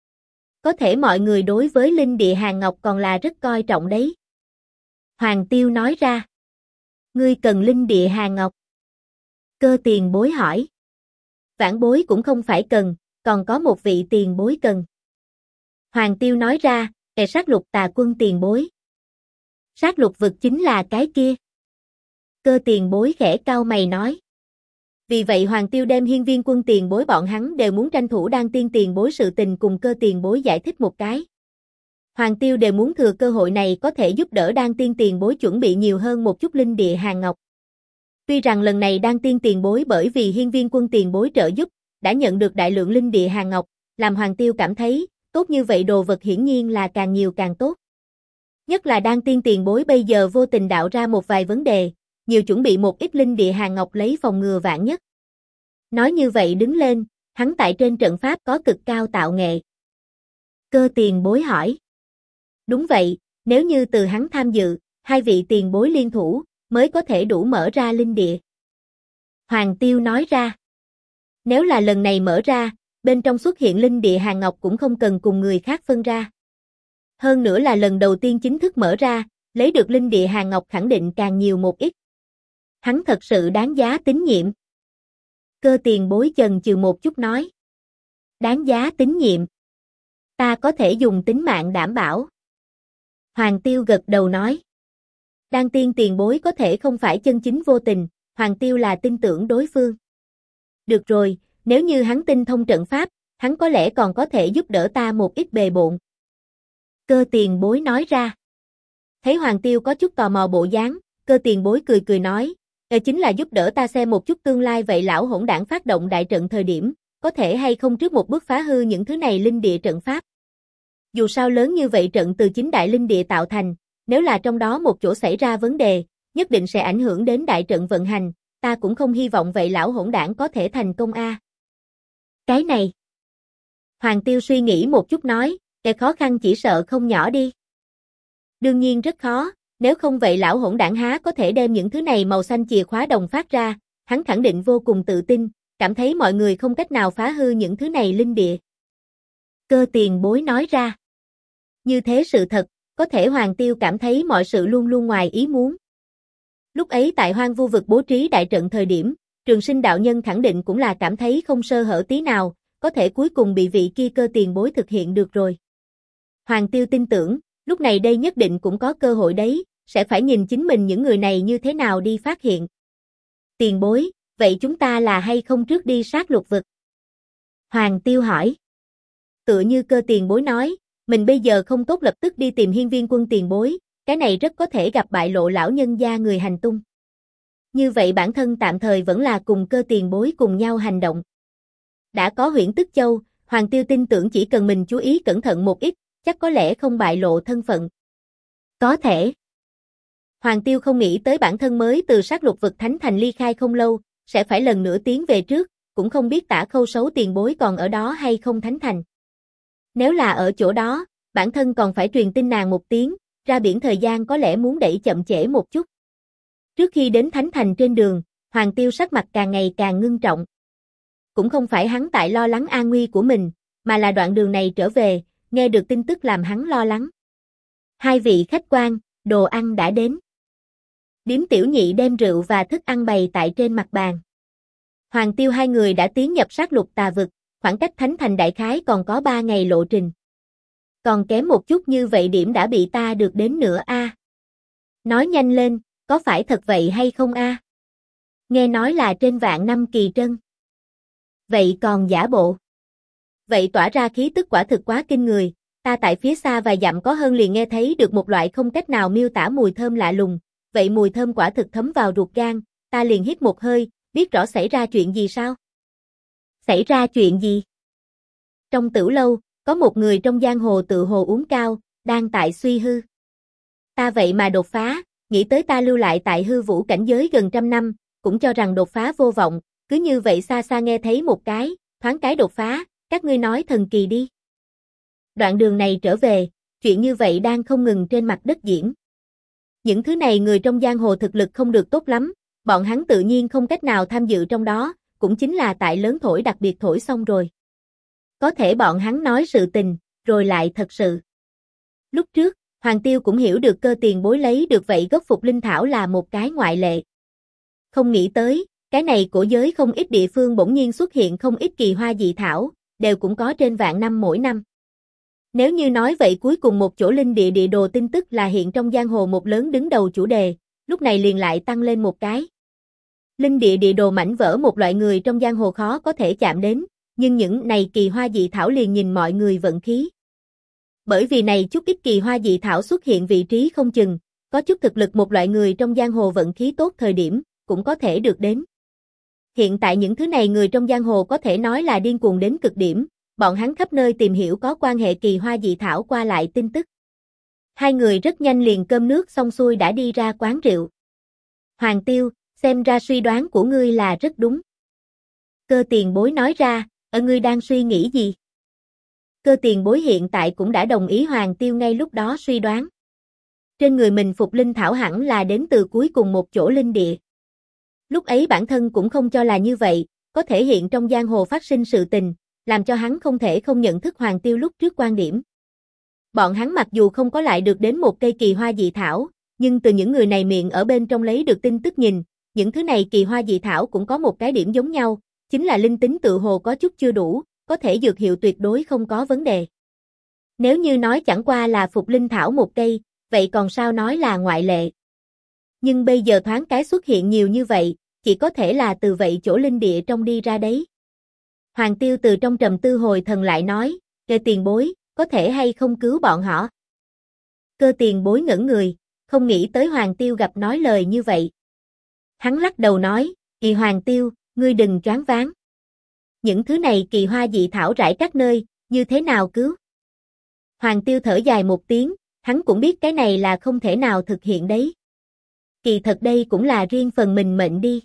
Có thể mọi người đối với linh địa hàng ngọc còn là rất coi trọng đấy. Hoàng Tiêu nói ra. Ngươi cần linh địa hàng ngọc. Cơ tiền bối hỏi. Vãn bối cũng không phải cần, còn có một vị tiền bối cần. Hoàng Tiêu nói ra, sát lục tà quân tiền bối. Sát lục vực chính là cái kia. Cơ tiền bối khẽ cau mày nói. Vì vậy Hoàng Tiêu đem hiên viên quân tiền bối bọn hắn đều muốn tranh thủ đan tiên tiền bối sự tình cùng cơ tiền bối giải thích một cái. Hoàng Tiêu đều muốn thừa cơ hội này có thể giúp đỡ đan tiên tiền bối chuẩn bị nhiều hơn một chút linh địa hàng ngọc. Tuy rằng lần này đan tiên tiền bối bởi vì hiên viên quân tiền bối trợ giúp, đã nhận được đại lượng linh địa hàng ngọc, làm Hoàng Tiêu cảm thấy, tốt như vậy đồ vật hiển nhiên là càng nhiều càng tốt. Nhất là đan tiên tiền bối bây giờ vô tình đạo ra một vài vấn đề, nhiều chuẩn bị một ít linh địa hàng ngọc lấy phòng ngừa vạn nhất. Nói như vậy đứng lên, hắn tại trên trận pháp có cực cao tạo nghệ. Cơ tiền bối hỏi. Đúng vậy, nếu như từ hắn tham dự, hai vị tiền bối liên thủ, mới có thể đủ mở ra linh địa. Hoàng Tiêu nói ra. Nếu là lần này mở ra, bên trong xuất hiện linh địa hàng ngọc cũng không cần cùng người khác phân ra. Hơn nữa là lần đầu tiên chính thức mở ra, lấy được linh địa hàng ngọc khẳng định càng nhiều một ít. Hắn thật sự đáng giá tín nhiệm. Cơ tiền bối chần chừ một chút nói. Đáng giá tín nhiệm. Ta có thể dùng tính mạng đảm bảo. Hoàng Tiêu gật đầu nói. Đan tiên tiền bối có thể không phải chân chính vô tình, Hoàng Tiêu là tin tưởng đối phương. Được rồi, nếu như hắn tinh thông trận pháp, hắn có lẽ còn có thể giúp đỡ ta một ít bề bộn. Cơ tiền bối nói ra. Thấy Hoàng Tiêu có chút tò mò bộ dáng, cơ tiền bối cười cười nói, chính là giúp đỡ ta xem một chút tương lai vậy lão hỗn đảng phát động đại trận thời điểm, có thể hay không trước một bước phá hư những thứ này linh địa trận pháp. Dù sao lớn như vậy trận từ chính đại linh địa tạo thành, nếu là trong đó một chỗ xảy ra vấn đề, nhất định sẽ ảnh hưởng đến đại trận vận hành, ta cũng không hy vọng vậy lão hỗn đảng có thể thành công a. Cái này. Hoàng Tiêu suy nghĩ một chút nói, cái khó khăn chỉ sợ không nhỏ đi. Đương nhiên rất khó, nếu không vậy lão hỗn đảng há có thể đem những thứ này màu xanh chìa khóa đồng phát ra, hắn khẳng định vô cùng tự tin, cảm thấy mọi người không cách nào phá hư những thứ này linh địa. Cơ tiền bối nói ra. Như thế sự thật, có thể Hoàng Tiêu cảm thấy mọi sự luôn luôn ngoài ý muốn. Lúc ấy tại Hoang Vu vực bố trí đại trận thời điểm, Trường Sinh đạo nhân khẳng định cũng là cảm thấy không sơ hở tí nào, có thể cuối cùng bị vị kia cơ tiền bối thực hiện được rồi. Hoàng Tiêu tin tưởng, lúc này đây nhất định cũng có cơ hội đấy, sẽ phải nhìn chính mình những người này như thế nào đi phát hiện. Tiền bối, vậy chúng ta là hay không trước đi sát lục vực? Hoàng Tiêu hỏi. Tựa như cơ tiền bối nói, mình bây giờ không tốt lập tức đi tìm hiên viên quân tiền bối, cái này rất có thể gặp bại lộ lão nhân gia người hành tung. Như vậy bản thân tạm thời vẫn là cùng cơ tiền bối cùng nhau hành động. Đã có Huyễn Tức Châu, Hoàng Tiêu tin tưởng chỉ cần mình chú ý cẩn thận một ít, chắc có lẽ không bại lộ thân phận. Có thể. Hoàng Tiêu không nghĩ tới bản thân mới từ sát lục vực thánh thành ly khai không lâu, sẽ phải lần nữa tiến về trước, cũng không biết Tả Khâu Sấu tiền bối còn ở đó hay không thánh thành. Nếu là ở chỗ đó, bản thân còn phải truyền tin nàng một tiếng, ra biển thời gian có lẽ muốn đẩy chậm trễ một chút. Trước khi đến thánh thành trên đường, Hoàng Tiêu sắc mặt càng ngày càng ngưng trọng. Cũng không phải hắn tại lo lắng an nguy của mình, mà là đoạn đường này trở về, nghe được tin tức làm hắn lo lắng. Hai vị khách quan, đồ ăn đã đến. Điếm tiểu nhị đem rượu và thức ăn bày tại trên mặt bàn. Hoàng Tiêu hai người đã tiến nhập sát lục tà vực, khoảng cách Thánh Thành đại khái còn có 3 ngày lộ trình. Còn kém một chút như vậy điểm đã bị ta được đến nữa a. Nói nhanh lên, có phải thật vậy hay không a? Nghe nói là trên vạn năm kỳ trân. Vậy còn giả bộ. Vậy tỏa ra khí tức quả thực quá kinh người, ta tại phía xa vài dặm có hơn liền nghe thấy được một loại không cách nào miêu tả mùi thơm lạ lùng, vậy mùi thơm quả thực thấm vào ruột gan, ta liền hít một hơi, biết rõ xảy ra chuyện gì sao? Xảy ra chuyện gì? Trong tử lâu, có một người trong giang hồ tự hồ uống cao, đang tại suy hư. Ta vậy mà đột phá, nghĩ tới ta lưu lại tại hư vũ cảnh giới gần 100 năm, cũng cho rằng đột phá vô vọng, cứ như vậy xa xa nghe thấy một cái, thoáng cái đột phá, các ngươi nói thần kỳ đi. Đoạn đường này trở về, chuyện như vậy đang không ngừng trên mặt đất diễn. Những thứ này người trong giang hồ thực lực không được tốt lắm, bọn hắn tự nhiên không cách nào tham dự trong đó, cũng chính là tại lớn thổi đặc biệt thổi xong rồi. Có thể bọn hắn nói sự tình, rồi lại thật sự. Lúc trước, Hoàng Tiêu cũng hiểu được Cơ Tiền Bối lấy được vậy gốc phục linh thảo là một cái ngoại lệ. Không nghĩ tới, cái này cổ giới không ít địa phương bỗng nhiên xuất hiện không ít kỳ hoa dị thảo, đều cũng có trên vạn năm mỗi năm. Nếu như nói vậy cuối cùng một chỗ linh địa địa đồ tin tức là hiện trong giang hồ một lớn đứng đầu chủ đề, lúc này liền lại tăng lên một cái. Linh địa địa đồ mảnh vỡ một loại người trong giang hồ khó có thể chạm đến, nhưng những này kỳ hoa dị thảo liền nhìn mọi người vận khí. Bởi vì này chút ít kỳ hoa dị thảo xuất hiện vị trí không chừng, có chút thực lực một loại người trong giang hồ vận khí tốt thời điểm, cũng có thể được đến. Hiện tại những thứ này người trong giang hồ có thể nói là điên cuồng đến cực điểm, bọn hắn khắp nơi tìm hiểu có quan hệ kỳ hoa dị thảo qua lại tin tức. Hai người rất nhanh liền cơm nước xong xuôi đã đi ra quán rượu. Hoàng Tiêu, xem ra suy đoán của ngươi là rất đúng. Cơ Tiền Bối nói ra, ngươi đang suy nghĩ gì? Cơ Tiền Bối hiện tại cũng đã đồng ý Hoàng Tiêu ngay lúc đó suy đoán. Trên người mình phục linh thảo hẳn là đến từ cuối cùng một chỗ linh địa. Lúc ấy bản thân cũng không cho là như vậy, có thể hiện trong giang hồ phát sinh sự tình, làm cho hắn không thể không nhận thức Hoàng Tiêu lúc trước quan điểm. Bọn hắn mặc dù không có lại được đến một cây kỳ hoa dị thảo, nhưng từ những người này miệng ở bên trong lấy được tin tức nhìn, những thứ này kỳ hoa dị thảo cũng có một cái điểm giống nhau, chính là linh tính tự hồ có chút chưa đủ, có thể dược hiệu tuyệt đối không có vấn đề. Nếu như nói chẳng qua là phục linh thảo một cây, vậy còn sao nói là ngoại lệ. Nhưng bây giờ thoáng cái xuất hiện nhiều như vậy, chỉ có thể là từ vậy chỗ linh địa trong đi ra đấy. Hoàng Tiêu từ trong trầm tư hồi thần lại nói, Cơ Tiền Bối, có thể hay không cứu bọn họ? Cơ Tiền Bối ngẩn người, không nghĩ tới Hoàng Tiêu gặp nói lời như vậy. Hắn lắc đầu nói, Hoàng Tiêu, ngươi đừng choáng váng. Những thứ này kỳ hoa dị thảo rải các nơi, như thế nào cứu? Hoàng Tiêu thở dài một tiếng, hắn cũng biết cái này là không thể nào thực hiện đấy. Kỳ thật đây cũng là riêng phần mình mệnh đi.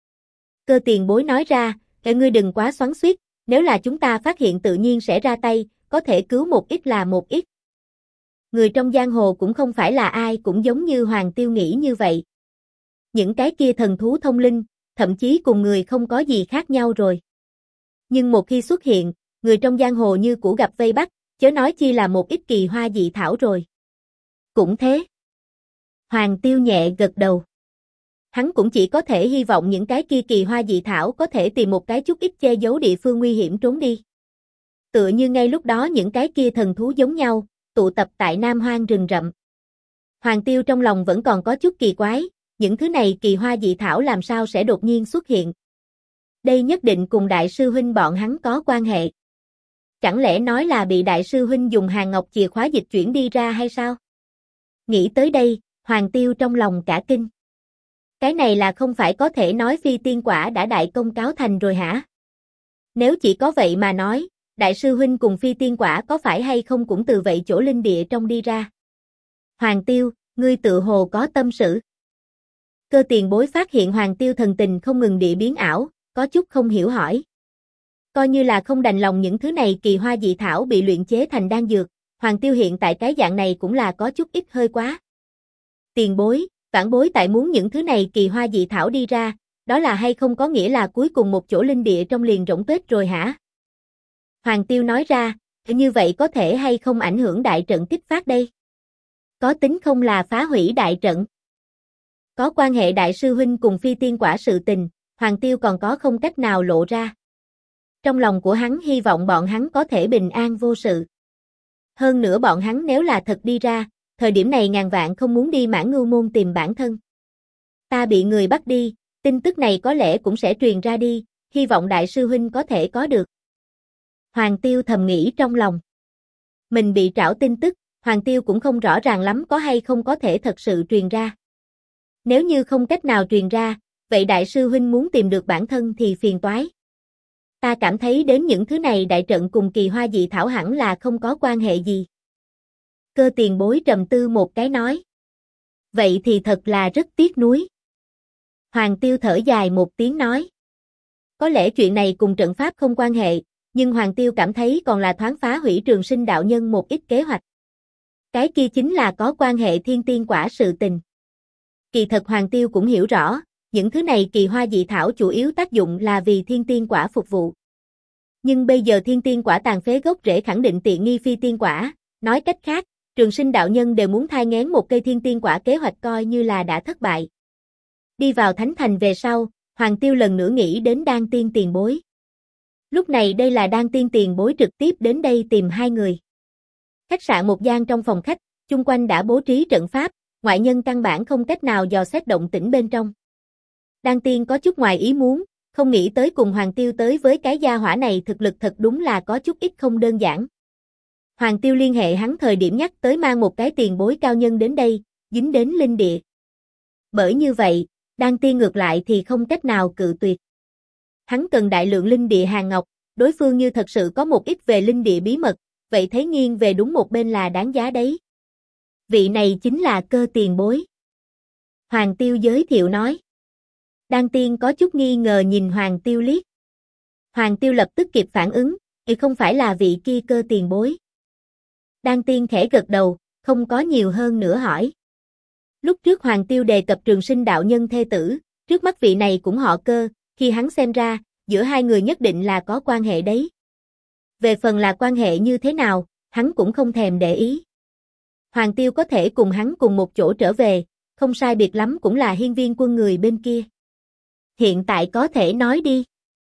Cơ Tiền Bối nói ra, ngươi đừng quá xoắn xuýt, nếu là chúng ta phát hiện tự nhiên sẽ ra tay, có thể cứu một ít là một ít. Người trong giang hồ cũng không phải là ai cũng giống như Hoàng Tiêu nghĩ như vậy. Những cái kia thần thú thông linh, thậm chí cùng người không có gì khác nhau rồi. Nhưng một khi xuất hiện, người trong giang hồ như củ gặp vây bắt, chớ nói chi là một ít kỳ hoa dị thảo rồi. Cũng thế. Hoàng Tiêu nhẹ gật đầu. Hắn cũng chỉ có thể hy vọng những cái kia kỳ hoa dị thảo có thể tìm một cái chút ít che giấu địa phương nguy hiểm trốn đi. Tựa như ngay lúc đó những cái kia thần thú giống nhau, tụ tập tại Nam Hoang rừng rậm. Hoàng Tiêu trong lòng vẫn còn có chút kỳ quái, những thứ này kỳ hoa dị thảo làm sao sẽ đột nhiên xuất hiện. Đây nhất định cùng đại sư huynh bọn hắn có quan hệ. Chẳng lẽ nói là bị đại sư huynh dùng hàng ngọc chìa khóa dịch chuyển đi ra hay sao? Nghĩ tới đây, Hoàng Tiêu trong lòng cả kinh. Cái này là không phải có thể nói phi tiên quả đã đại công cáo thành rồi hả? Nếu chỉ có vậy mà nói, đại sư huynh cùng phi tiên quả có phải hay không cũng từ vậy chỗ linh địa trong đi ra? Hoàng Tiêu, ngươi tự hồ có tâm sự. Cơ Tiền Bối phát hiện Hoàng Tiêu thần tình không ngừng địa biến ảo, có chút không hiểu hỏi. Coi như là không đành lòng những thứ này kỳ hoa dị thảo bị luyện chế thành đan dược, Hoàng Tiêu hiện tại cái dạng này cũng là có chút ít hơi quá. Tiền Bối, vãn bối tại muốn những thứ này kỳ hoa dị thảo đi ra, đó là hay không có nghĩa là cuối cùng một chỗ linh địa trong liền rỗng tuếch rồi hả? Hoàng Tiêu nói ra, Như vậy có thể hay không ảnh hưởng đại trận kích phát đây? Có tính không là phá hủy đại trận? Có quan hệ đại sư huynh cùng phi tiên quả sự tình, Hoàng Tiêu còn có không cách nào lộ ra. Trong lòng của hắn hy vọng bọn hắn có thể bình an vô sự. Hơn nữa bọn hắn nếu là thật đi ra, thời điểm này ngàn vạn không muốn đi Mãn Ngưu Môn tìm bản thân. Ta bị người bắt đi, tin tức này có lẽ cũng sẽ truyền ra đi, hy vọng đại sư huynh có thể có được. Hoàng Tiêu thầm nghĩ trong lòng. Mình bị trảo tin tức, Hoàng Tiêu cũng không rõ ràng lắm có hay không có thể thật sự truyền ra. Nếu như không cách nào truyền ra, vậy đại sư huynh muốn tìm được bản thân thì phiền toái. Ta cảm thấy đến những thứ này đại trận cùng kỳ hoa dị thảo hẳn là không có quan hệ gì. Cơ tiền bối trầm tư một cái nói. Vậy thì thật là rất tiếc nuối. Hoàng Tiêu thở dài một tiếng nói. Có lẽ chuyện này cùng trận pháp không quan hệ, nhưng Hoàng Tiêu cảm thấy còn là thoáng phá hủy Trường Sinh đạo nhân một ít kế hoạch. Cái kia chính là có quan hệ thiên tiên quả sự tình. Kỳ thật Hoàng Tiêu cũng hiểu rõ, những thứ này kỳ hoa dị thảo chủ yếu tác dụng là vì thiên tiên quả phục vụ. Nhưng bây giờ thiên tiên quả tàn phế gốc rễ khẳng định tiện nghi phi tiên quả, nói cách khác, Trường Sinh đạo nhân đều muốn thai nghén một cây thiên tiên quả kế hoạch coi như là đã thất bại. Đi vào Thánh Thành về sau, Hoàng Tiêu lần nữa nghĩ đến Đan Tiên tiền bối. Lúc này đây là Đan Tiên tiền bối trực tiếp đến đây tìm hai người. Khách sạn một gian trong phòng khách, chung quanh đã bố trí trận pháp, ngoại nhân căn bản không cách nào dò xét động tĩnh bên trong. Đan Tiên có chút ngoài ý muốn, không nghĩ tới cùng Hoàng Tiêu tới với cái gia hỏa này thực lực thật đúng là có chút ít không đơn giản. Hoàng Tiêu liên hệ hắn thời điểm nhắc tới mang một cái tiền bối cao nhân đến đây, dính đến linh địa. Bởi như vậy, Đan Tiên ngược lại thì không cách nào cự tuyệt. Hắn cần đại lượng linh địa hàng ngọc, đối phương như thật sự có một ít về linh địa bí mật, vậy thấy nghiêng về đúng một bên là đáng giá đấy. Vị này chính là Cơ tiền bối. Hoàng Tiêu giới thiệu nói. Đan Tiên có chút nghi ngờ nhìn Hoàng Tiêu liếc. Hoàng Tiêu lập tức kịp phản ứng, không phải là vị kia Cơ tiền bối. Đan Tiên khẽ gật đầu, không có nhiều hơn nữa hỏi. Lúc trước Hoàng Tiêu đề cập Trường Sinh đạo nhân thê tử, trước mắt vị này cũng họ Cơ, khi hắn xem ra, giữa hai người nhất định là có quan hệ đấy. Về phần là quan hệ như thế nào, hắn cũng không thèm để ý. Hoàng Tiêu có thể cùng hắn cùng một chỗ trở về, không sai biệt lắm cũng là hiên viên quân người bên kia. Hiện tại có thể nói đi.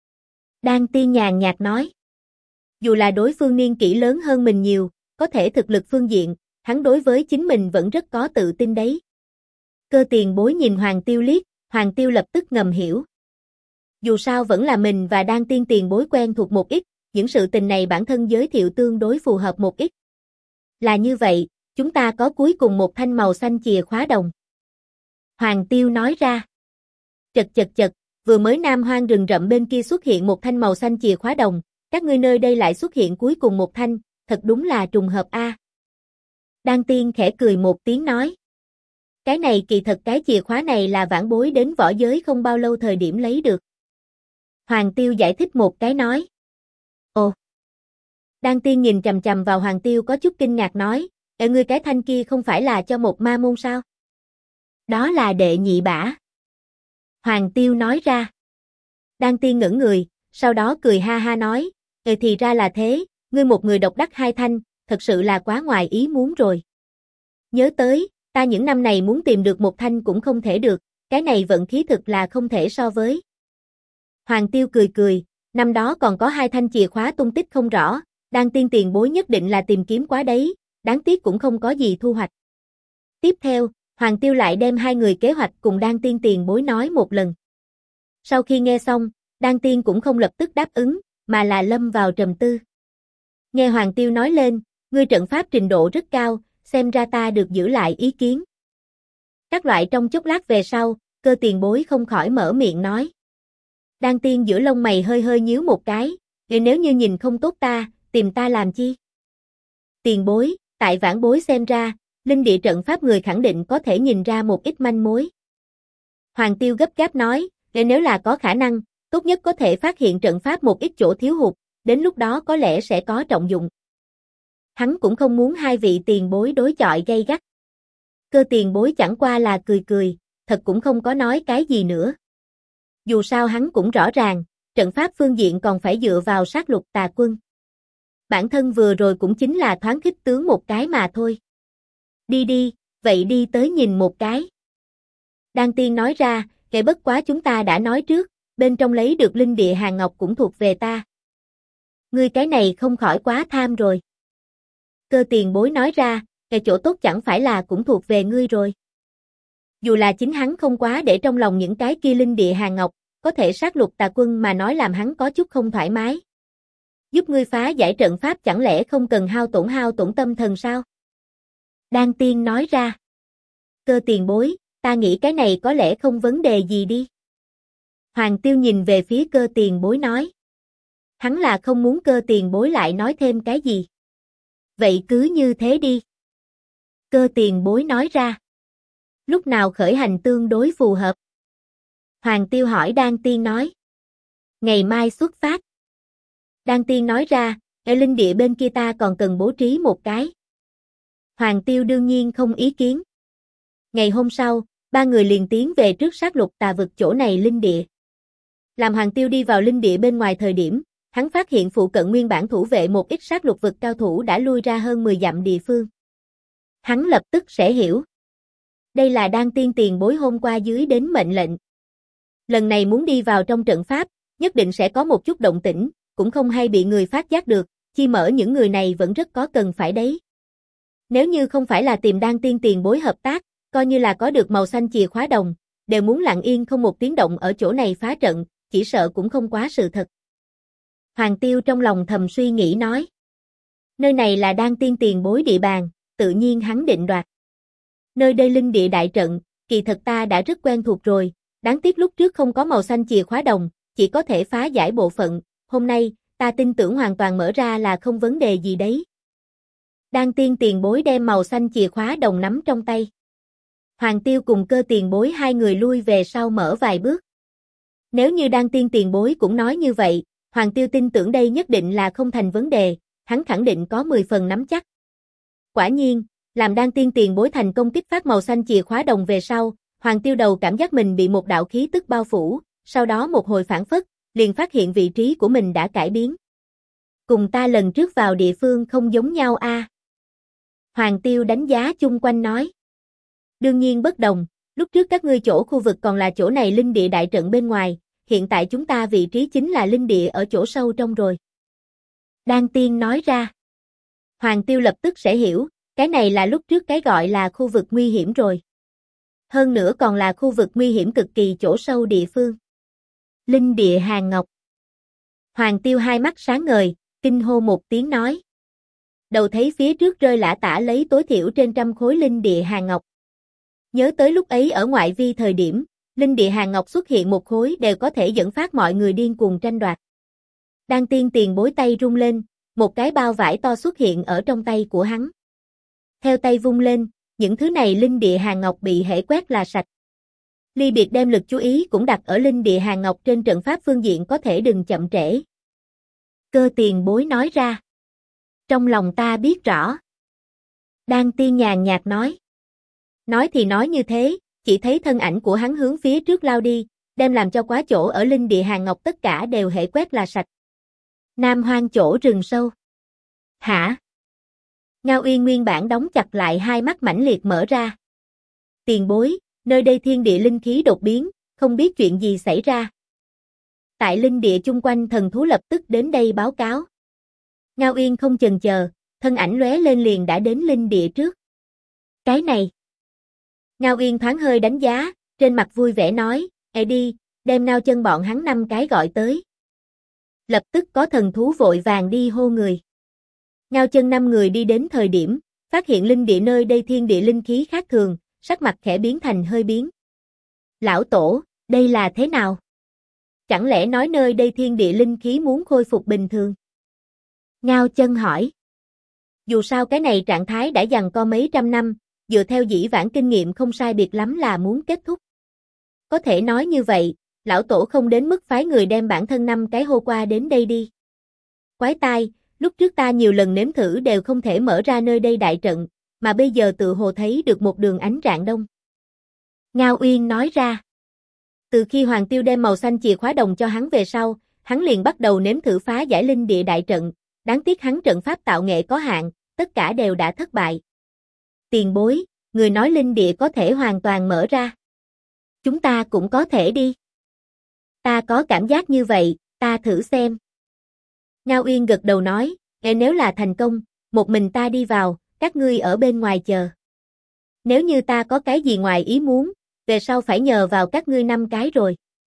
Đan Tiên nhàn nhạt nói. Dù là đối phương niên kỷ lớn hơn mình nhiều, có thể thực lực phương diện, hắn đối với chính mình vẫn rất có tự tin đấy. Cơ tiền bối nhìn Hoàng Tiêu liếc, Hoàng Tiêu lập tức ngầm hiểu. Dù sao vẫn là mình và Đan Tiên tiền bối quen thuộc một ít, những sự tình này bản thân giới thiệu tương đối phù hợp một ít. Là như vậy, chúng ta có cuối cùng một thanh màu xanh chìa khóa đồng. Hoàng Tiêu nói ra. Chật, vừa mới Nam Hoang rừng rậm bên kia xuất hiện một thanh màu xanh chìa khóa đồng, các ngươi nơi đây lại xuất hiện cuối cùng một thanh, thật đúng là trùng hợp a. Đan Tiên khẽ cười một tiếng nói. Cái này kỳ thật cái chìa khóa này là vãn bối đến võ giới không bao lâu thời điểm lấy được. Hoàng Tiêu giải thích một cái nói. Ồ. Đan Tiên nhìn chằm chằm vào Hoàng Tiêu có chút kinh ngạc nói, ngươi cái thanh kia không phải là cho một ma môn sao? Đó là đệ nhị bả. Hoàng Tiêu nói ra. Đan Tiên ngẩn người, sau đó cười ha ha nói, thì ra là thế, ngươi một người độc đắc hai thanh, thật sự là quá ngoài ý muốn rồi. Nhớ tới, ta những năm này muốn tìm được một thanh cũng không thể được, cái này vận khí thực là không thể so với. Hoàng Tiêu cười, năm đó còn có hai thanh chìa khóa tung tích không rõ, Đan Tiên tiền bối nhất định là tìm kiếm quá đấy, đáng tiếc cũng không có gì thu hoạch. Tiếp theo, Hoàng Tiêu lại đem hai người kế hoạch cùng Đan Tiên tiền bối nói một lần. Sau khi nghe xong, Đan Tiên cũng không lập tức đáp ứng, mà là lâm vào trầm tư. Nghe Hoàng Tiêu nói lên, ngươi trận pháp trình độ rất cao, xem ra ta được giữ lại ý kiến. Các loại trong chốc lát về sau, Cơ tiền bối không khỏi mở miệng nói. Đan Tiên giữa lông mày hơi nhíu một cái, nếu như nhìn không tốt ta, tìm ta làm chi? Tiền bối, tại vãn bối xem ra, linh địa trận pháp người khẳng định có thể nhìn ra một ít manh mối. Hoàng Tiêu gấp gáp nói, nếu là có khả năng, tốt nhất có thể phát hiện trận pháp một ít chỗ thiếu hụt, đến lúc đó có lẽ sẽ có trọng dụng. Hắn cũng không muốn hai vị tiền bối đối chọi gay gắt. Cơ tiền bối chẳng qua là cười, thật cũng không có nói cái gì nữa. Dù sao hắn cũng rõ ràng, trận pháp phương diện còn phải dựa vào sát lục tà quân. bản thân vừa rồi cũng chính là thoáng khích tướng một cái mà thôi. Đi đi, vậy đi tới nhìn một cái. Đan Tiên nói ra, cái bất quá chúng ta đã nói trước, bên trong lấy được linh địa hàng ngọc cũng thuộc về ta. Ngươi cái này không khỏi quá tham rồi. Cơ Tiền Bối nói ra, cái chỗ tốt chẳng phải là cũng thuộc về ngươi rồi. Dù là chính hắn không quá để trong lòng những cái kia linh địa hàng ngọc, có thể sát lục tà quân mà nói làm hắn có chút không thoải mái. Giúp ngươi phá giải trận pháp chẳng lẽ không cần hao tổn tâm thần sao? Đan Tiên nói ra. Cơ Tiền Bối, ta nghĩ cái này có lẽ không vấn đề gì đi. Hoàng Tiêu nhìn về phía Cơ Tiền Bối nói. Hắn là không muốn Cơ Tiền Bối lại nói thêm cái gì. Vậy cứ như thế đi. Cơ Tiền Bối nói ra. Lúc nào khởi hành tương đối phù hợp? Hoàng Tiêu hỏi Đan Tiên nói. Ngày mai xuất phát. Đan Tiên nói ra, ở linh địa bên kia ta còn cần bố trí một cái. Hoàng Tiêu đương nhiên không ý kiến. Ngày hôm sau, ba người liền tiến về trước sát lục tà vực chỗ này linh địa. Làm Hoàng Tiêu đi vào linh địa bên ngoài thời điểm, hắn phát hiện phụ cận nguyên bản thủ vệ một ít sát lục vực cao thủ đã lui ra hơn 10 dặm địa phương. Hắn lập tức sẽ hiểu. Đây là Đan Tiên tiền bối hôm qua dưới đến mệnh lệnh. Lần này muốn đi vào trong trận pháp, nhất định sẽ có một chút động tĩnh, cũng không hay bị người phát giác được, chi mở những người này vẫn rất có cần phải đấy. Nếu như không phải là tìm Đan Tiên tiền bối hợp tác, coi như là có được màu xanh chìa khóa đồng, đều muốn lặng yên không một tiếng động ở chỗ này phá trận, chỉ sợ cũng không quá sự thật. Hoàng Tiêu trong lòng thầm suy nghĩ nói. Nơi này là Đan Tiên tiền bối địa bàn, tự nhiên hắn định đoạt. Nơi đây linh địa đại trận, kỳ thật ta đã rất quen thuộc rồi, đáng tiếc lúc trước không có màu xanh chìa khóa đồng, chỉ có thể phá giải bộ phận, hôm nay, ta tin tưởng hoàn toàn mở ra là không vấn đề gì đấy. Đan Tiên tiền bối đem màu xanh chìa khóa đồng nắm trong tay. Hoàng Tiêu cùng Cơ Tiền Bối hai người lui về sau mở vài bước. Nếu như Đan Tiên tiền bối cũng nói như vậy, Hoàng Tiêu tin tưởng đây nhất định là không thành vấn đề, hắn khẳng định có 10 phần nắm chắc. Quả nhiên, làm Đan Tiên tiền bối thành công kích phát màu xanh chìa khóa đồng về sau, Hoàng Tiêu đầu cảm giác mình bị một đạo khí tức bao phủ, sau đó một hồi phản phất, liền phát hiện vị trí của mình đã cải biến. Cùng ta lần trước vào địa phương không giống nhau a. Hoàng Tiêu đánh giá chung quanh nói. Đương nhiên bất đồng, lúc trước các ngươi chỗ khu vực còn là chỗ này linh địa đại trận bên ngoài, hiện tại chúng ta vị trí chính là linh địa ở chỗ sâu trong rồi. Đan Tiên nói ra. Hoàng Tiêu lập tức sẽ hiểu, cái này là lúc trước cái gọi là khu vực nguy hiểm rồi. Hơn nữa còn là khu vực nguy hiểm cực kỳ chỗ sâu địa phương. Linh địa hàng ngọc. Hoàng Tiêu hai mắt sáng ngời, kinh hô một tiếng nói. Đầu thấy phía trước rơi lả tả lấy tối thiểu trên 100 khối linh địa hàng ngọc. Nhớ tới lúc ấy ở ngoại vi thời điểm, linh địa hàng ngọc xuất hiện một khối đều có thể dẫn phát mọi người điên cuồng tranh đoạt. Đan Tiên tiền bối tay rung lên, một cái bao vải to xuất hiện ở trong tay của hắn. Theo tay vung lên, những thứ này linh địa hàng ngọc bị hễ quét là sạch. Ly biệt đem lực chú ý cũng đặt ở linh địa hàng ngọc trên trận pháp phương diện có thể đừng chậm trễ. Cơ Tiền bối nói ra. Trong lòng ta biết rõ. Đan Tiên nhàn nhạt nói. Nói thì nói như thế, chỉ thấy thân ảnh của hắn hướng phía trước lao đi, đem làm cho quá chỗ ở linh địa hàng ngọc tất cả đều hễ quét là sạch. Nam Hoang chỗ rừng sâu. Hả? Ngao Uyên nguyên bản đóng chặt lại hai mắt mãnh liệt mở ra. Tiền bối, nơi đây thiên địa linh khí đột biến, không biết chuyện gì xảy ra. Tại linh địa chung quanh thần thú lập tức đến đây báo cáo. Ngao Uyên không chần chờ, thân ảnh lóe lên liền đã đến linh địa trước. Cái này. Ngao Uyên thoáng hơi đánh giá, trên mặt vui vẻ nói, đi, đem Ngao Chân bọn hắn 5 cái gọi tới. Lập tức có thần thú vội vàng đi hô người. Ngao Chân 5 người đi đến thời điểm, phát hiện linh địa nơi đây thiên địa linh khí khác thường, sắc mặt khẽ biến thành hơi biến. Lão Tổ, đây là thế nào? Chẳng lẽ nói nơi đây thiên địa linh khí muốn khôi phục bình thường? Ngao Chân hỏi. Dù sao cái này trạng thái đã giằng co mấy trăm năm, dựa theo dĩ vãng kinh nghiệm không sai biệt lắm là muốn kết thúc. Có thể nói như vậy, lão tổ không đến mức phái người đem bản thân 5 cái hô qua đến đây đi. Quái tai, lúc trước ta nhiều lần nếm thử đều không thể mở ra nơi đây đại trận, mà bây giờ tự hồ thấy được một đường ánh rạng đông. Ngao Uyên nói ra. Từ khi Hoàng Tiêu đem màu xanh chìa khóa đồng cho hắn về sau, hắn liền bắt đầu nếm thử phá giải linh địa đại trận, Đáng tiếc hắn trận pháp tạo nghệ có hạn, tất cả đều đã thất bại. Tiền bối, người nói linh địa có thể hoàn toàn mở ra. Chúng ta cũng có thể đi. Ta có cảm giác như vậy, ta thử xem. Ngao Uyên gật đầu nói, nếu là thành công, một mình ta đi vào, các ngươi ở bên ngoài chờ. Nếu như ta có cái gì ngoài ý muốn, về sau phải nhờ vào các ngươi 5 cái rồi.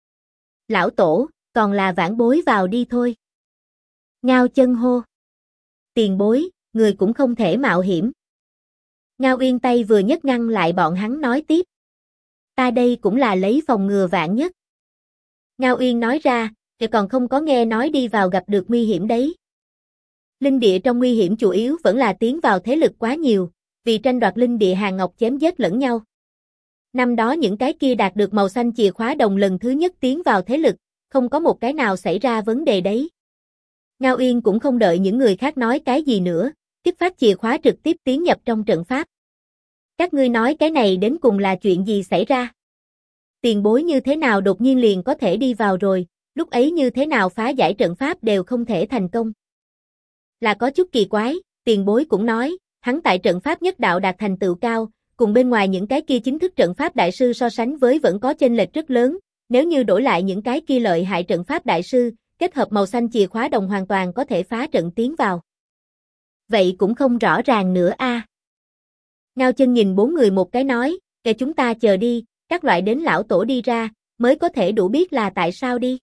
Lão tổ, còn là vãn bối vào đi thôi. Ngao Chân hô. Tiền bối, người cũng không thể mạo hiểm. Ngao Uyên tay vừa nhấc ngăn lại bọn hắn nói tiếp. Ta đây cũng là lấy phòng ngừa vạn nhất. Ngao Uyên nói ra, thì còn không có nghe nói đi vào gặp được nguy hiểm đấy. Linh địa trong nguy hiểm chủ yếu vẫn là tiến vào thế lực quá nhiều, vì tranh đoạt linh địa hàng ngọc chém giết lẫn nhau. Năm đó những cái kia đạt được màu xanh chìa khóa đồng lần thứ nhất tiến vào thế lực, không có một cái nào xảy ra vấn đề đấy. Ngao Uyên cũng không đợi những người khác nói cái gì nữa, kích phát chìa khóa trực tiếp tiến nhập trong trận pháp. Các ngươi nói cái này đến cùng là chuyện gì xảy ra? Tiền bối như thế nào đột nhiên liền có thể đi vào rồi, lúc ấy như thế nào phá giải trận pháp đều không thể thành công. Là có chút kỳ quái, tiền bối cũng nói, hắn tại trận pháp nhất đạo đạt thành tựu cao, cùng bên ngoài những cái kia chính thức trận pháp đại sư so sánh với vẫn có chênh lệch rất lớn, nếu như đổi lại những cái kia lợi hại trận pháp đại sư, kết hợp màu xanh chìa khóa đồng hoàn toàn có thể phá trận tiến vào. Vậy cũng không rõ ràng nữa a. Ngao Chân nhìn 4 người một cái nói, kệ chúng ta chờ đi, các loại đến lão tổ đi ra, mới có thể đủ biết là tại sao đi.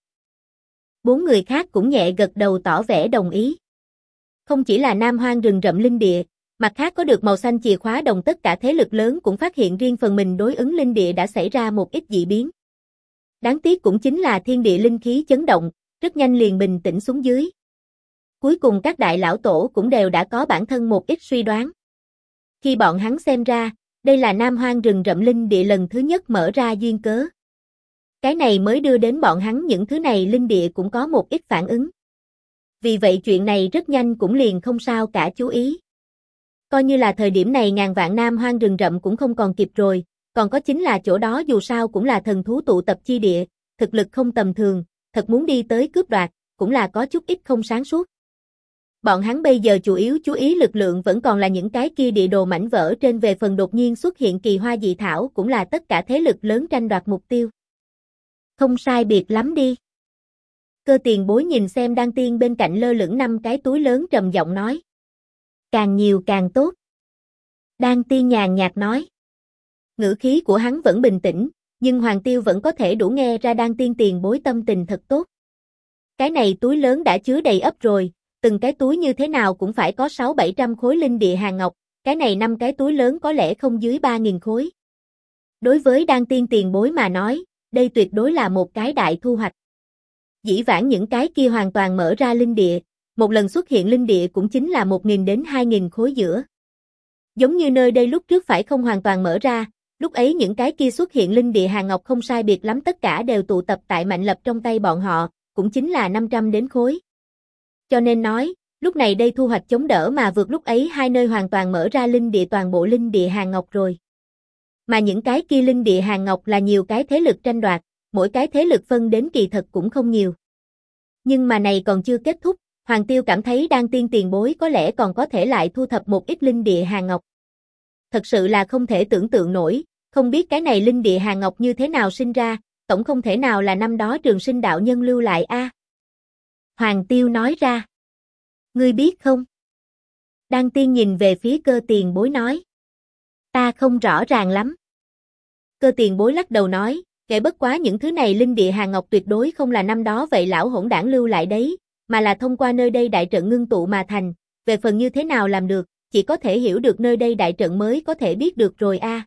4 người khác cũng nhẹ gật đầu tỏ vẻ đồng ý. Không chỉ là Nam Hoang rừng rậm linh địa, mặt khác có được màu xanh chìa khóa đồng tất cả thế lực lớn cũng phát hiện riêng phần mình đối ứng linh địa đã xảy ra một ít dị biến. Đáng tiếc cũng chính là thiên địa linh khí chấn động, rất nhanh liền bình tĩnh xuống dưới. Cuối cùng các đại lão tổ cũng đều đã có bản thân một ít suy đoán. Khi bọn hắn xem ra, đây là Nam Hoang rừng rậm linh địa lần thứ nhất mở ra duyên cớ. Cái này mới đưa đến bọn hắn những thứ này linh địa cũng có một ít phản ứng. Vì vậy chuyện này rất nhanh cũng liền không sao cả chú ý. Coi như là thời điểm này ngàn vạn Nam Hoang rừng rậm cũng không còn kịp rồi, còn có chính là chỗ đó dù sao cũng là thần thú tụ tập chi địa, thực lực không tầm thường, thật muốn đi tới cướp đoạt, cũng là có chút ít không sáng suốt. Bọn hắn bây giờ chủ yếu chú ý lực lượng vẫn còn là những cái kia địa đồ mảnh vỡ trên về phần đột nhiên xuất hiện kỳ hoa dị thảo cũng là tất cả thế lực lớn tranh đoạt mục tiêu. Không sai biệt lắm đi. Cơ Tiền Bối nhìn xem Đan Tiên bên cạnh lơ lửng 5 cái túi lớn trầm giọng nói. Càng nhiều càng tốt. Đan Tiên nhàn nhạt nói. Ngữ khí của hắn vẫn bình tĩnh, nhưng Hoàng Tiêu vẫn có thể đủ nghe ra Đan Tiên Tiền Bối tâm tình thật tốt. Cái này túi lớn đã chứa đầy ắp rồi, từng cái túi như thế nào cũng phải có 600-700 khối linh địa hàng ngọc, cái này 5 cái túi lớn có lẽ không dưới 3.000 khối. Đối với Đan Tiên Tiền Bối mà nói, đây tuyệt đối là một cái đại thu hoạch. Dĩ vãng những cái kia hoàn toàn mở ra linh địa, một lần xuất hiện linh địa cũng chính là 1.000 đến 2.000 khối giữa. Giống như nơi đây lúc trước phải không hoàn toàn mở ra, lúc ấy những cái kia xuất hiện linh địa hàng ngọc không sai biệt lắm tất cả đều tụ tập tại Mạnh Lập trong tay bọn họ, cũng chính là 500 đến khối. Cho nên nói, lúc này đây thu hoạch chống đỡ mà vượt lúc ấy hai nơi hoàn toàn mở ra linh địa toàn bộ linh địa hàng ngọc rồi. Mà những cái kia linh địa hàng ngọc là nhiều cái thế lực tranh đoạt, mỗi cái thế lực phân đến kỳ thật cũng không nhiều. Nhưng mà này còn chưa kết thúc, Hoàng Tiêu cảm thấy Đan Tiên Tiền Bối có lẽ còn có thể lại thu thập một ít linh địa hàng ngọc. Thật sự là không thể tưởng tượng nổi, không biết cái này linh địa hàng ngọc như thế nào sinh ra, tổng không thể nào là năm đó Trường Sinh đạo nhân lưu lại a. Hoàng Tiêu nói ra. Ngươi biết không? Đan Tiên nhìn về phía Cơ Tiền Bối nói. Ta không rõ ràng lắm. Cơ Tiền Bối lắc đầu nói, kể bất quá những thứ này linh địa hàng ngọc tuyệt đối không là năm đó vậy lão hỗn đảng lưu lại đấy, mà là thông qua nơi đây đại trận ngưng tụ mà thành, về phần như thế nào làm được, chỉ có thể hiểu được nơi đây đại trận mới có thể biết được rồi a.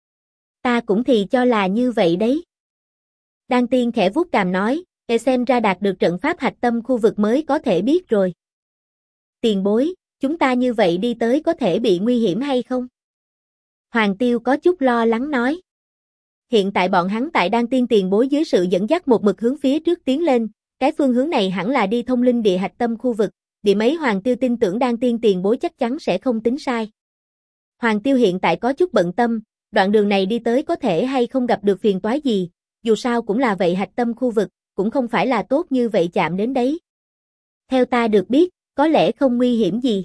Ta cũng thì cho là như vậy đấy. Đan Tiên khẽ vuốt cằm nói, để xem ra đạt được trận pháp hạch tâm khu vực mới có thể biết rồi. Tiền Bối, chúng ta như vậy đi tới có thể bị nguy hiểm hay không? Hoàng Tiêu có chút lo lắng nói. Hiện tại bọn hắn tại Đan Tiên Tiền Bối dưới sự dẫn dắt một mực hướng phía trước tiến lên, cái phương hướng này hẳn là đi thông linh địa hạch tâm khu vực, điểm ấy Hoàng Tiêu tin tưởng Đan Tiên Tiền Bối chắc chắn sẽ không tính sai. Hoàng Tiêu hiện tại có chút bận tâm, đoạn đường này đi tới có thể hay không gặp được phiền toái gì, dù sao cũng là vậy hạch tâm khu vực, cũng không phải là tốt như vậy chạm đến đấy. Theo ta được biết, có lẽ không nguy hiểm gì.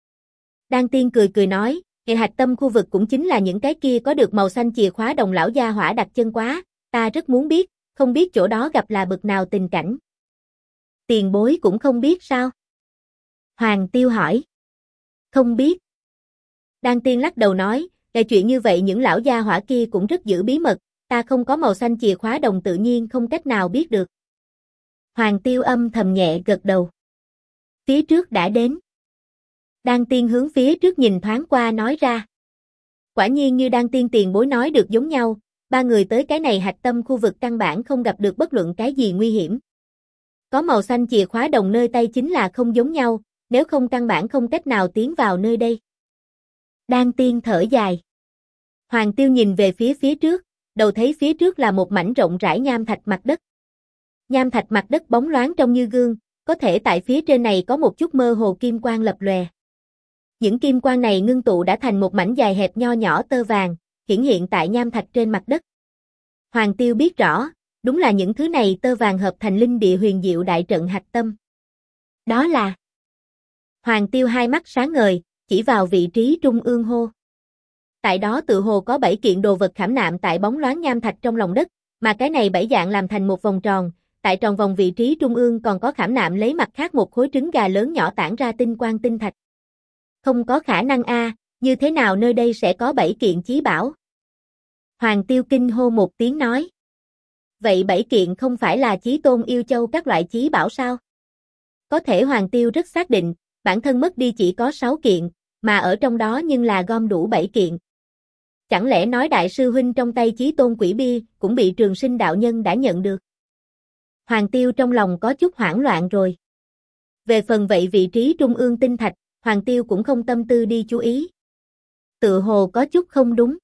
Đan Tiên cười cười nói, hệ hạch tâm khu vực cũng chính là những cái kia có được màu xanh chìa khóa đồng lão gia hỏa đặt chân quá, ta rất muốn biết, không biết chỗ đó gặp là bực nào tình cảnh. Tiền bối cũng không biết sao? Hoàng Tiêu hỏi. Không biết. Đan Tiên lắc đầu nói, cái chuyện như vậy những lão gia hỏa kia cũng rất giữ bí mật, ta không có màu xanh chìa khóa đồng tự nhiên không cách nào biết được. Hoàng Tiêu âm thầm nhẹ gật đầu. Phía trước đã đến. Đan Tiên hướng phía trước nhìn thoáng qua nói ra. Quả nhiên như Đan Tiên tiền bối nói được giống nhau, ba người tới cái này hạch tâm khu vực căn bản không gặp được bất luận cái gì nguy hiểm. Có màu xanh chìa khóa đồng nơi tay chính là không giống nhau, nếu không căn bản không cách nào tiến vào nơi đây. Đan Tiên thở dài. Hoàng Tiêu nhìn về phía trước, đầu thấy phía trước là một mảnh rộng rãi nham thạch mặt đất. Nham thạch mặt đất bóng loáng trông như gương, có thể tại phía trên này có một chút mơ hồ kim quang lập lòe. Những kim quang này ngưng tụ đã thành một mảnh dài hẹp nho nhỏ tơ vàng, hiển hiện tại nham thạch trên mặt đất. Hoàng Tiêu biết rõ, đúng là những thứ này tơ vàng hợp thành linh địa huyền diệu đại trận hạch tâm. Đó là... Hoàng Tiêu hai mắt sáng ngời, chỉ vào vị trí trung ương hô. Tại đó tự hồ có 7 kiện đồ vật khảm nạm tại bóng loáng nham thạch trong lòng đất, mà cái này 7 dạng làm thành một vòng tròn, tại tròn vòng vị trí trung ương còn có khảm nạm lấy mặt khác một khối trứng gà lớn nhỏ tản ra tinh quang tinh thạch. Không có khả năng a, như thế nào nơi đây sẽ có 7 kiện chí bảo? Hoàng Tiêu kinh hô một tiếng nói. Vậy 7 kiện không phải là chí tôn yêu châu các loại chí bảo sao? Có thể Hoàng Tiêu rất xác định, bản thân mất đi chỉ có 6 kiện, mà ở trong đó nhưng là gom đủ 7 kiện. Chẳng lẽ nói đại sư huynh trong tay chí tôn quỷ bia cũng bị Trường Sinh đạo nhân đã nhận được? Hoàng Tiêu trong lòng có chút hoảng loạn rồi. Về phần vậy vị trí trung ương tinh thạch, Hoàng Tiêu cũng không tâm tư đi chú ý. Tự hồ có chút không đúng.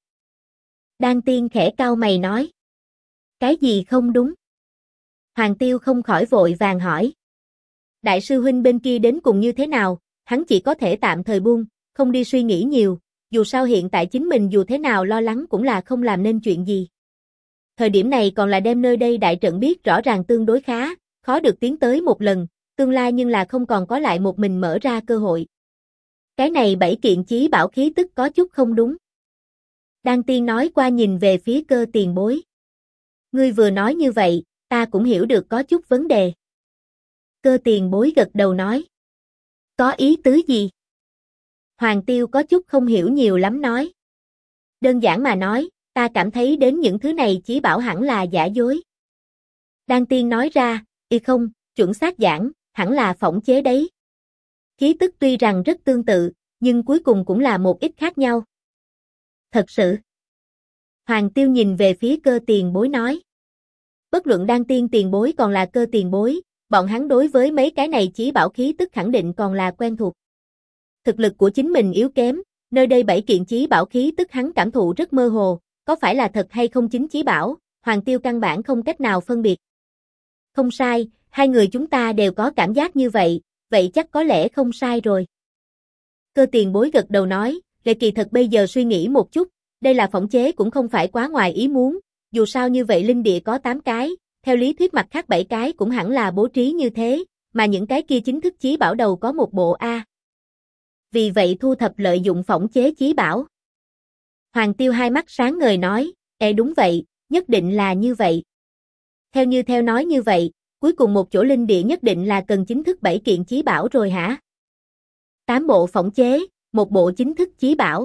Đan Tiên khẽ cau mày nói. Cái gì không đúng? Hoàng Tiêu không khỏi vội vàng hỏi. Đại sư huynh bên kia đến cùng như thế nào, hắn chỉ có thể tạm thời buông, không đi suy nghĩ nhiều, dù sao hiện tại chính mình dù thế nào lo lắng cũng là không làm nên chuyện gì. Thời điểm này còn là đem nơi đây đại trận biết rõ ràng tương đối khá, khó được tiến tới một lần, tương lai nhưng là không còn có lại một mình mở ra cơ hội. Cái này 7 kiện chí bảo khí tức có chút không đúng. Đan Tiên nói qua nhìn về phía Cơ tiền bối. Ngươi vừa nói như vậy, ta cũng hiểu được có chút vấn đề. Cơ tiền bối gật đầu nói. Có ý tứ gì? Hoàng Tiêu có chút không hiểu nhiều lắm nói. Đơn giản mà nói, ta cảm thấy đến những thứ này chí bảo hẳn là giả dối. Đan Tiên nói ra, không, chuẩn xác giảng, hẳn là phỏng chế đấy. Khí tức tuy rằng rất tương tự, nhưng cuối cùng cũng là một ít khác nhau. Thật sự. Hoàng Tiêu nhìn về phía Cơ tiền bối nói. Bất luận Đan Tiên tiền bối còn là Cơ tiền bối, bọn hắn đối với mấy cái này chí bảo khí tức khẳng định còn là quen thuộc. Thực lực của chính mình yếu kém, nơi đây 7 kiện chí bảo khí tức hắn cảm thụ rất mơ hồ, có phải là thật hay không chính chí bảo, Hoàng Tiêu căn bản không cách nào phân biệt. Không sai, hai người chúng ta đều có cảm giác như vậy, vậy chắc có lẽ không sai rồi. Cơ tiền bối gật đầu nói, Lệ kỳ thật bây giờ suy nghĩ một chút, đây là phỏng chế cũng không phải quá ngoài ý muốn, dù sao như vậy linh địa có 8 cái, theo lý thuyết mặt khác 7 cái cũng hẳn là bố trí như thế, mà những cái kia chính thức chí bảo đầu có một bộ A. Vì vậy thu thập lợi dụng phỏng chế chí bảo. Hoàng Tiêu hai mắt sáng ngời nói, đúng vậy, nhất định là như vậy. Theo nói như vậy, cuối cùng một chỗ linh địa nhất định là cần chính thức 7 kiện chí bảo rồi hả? 8 bộ phỏng chế, một bộ chính thức chí bảo.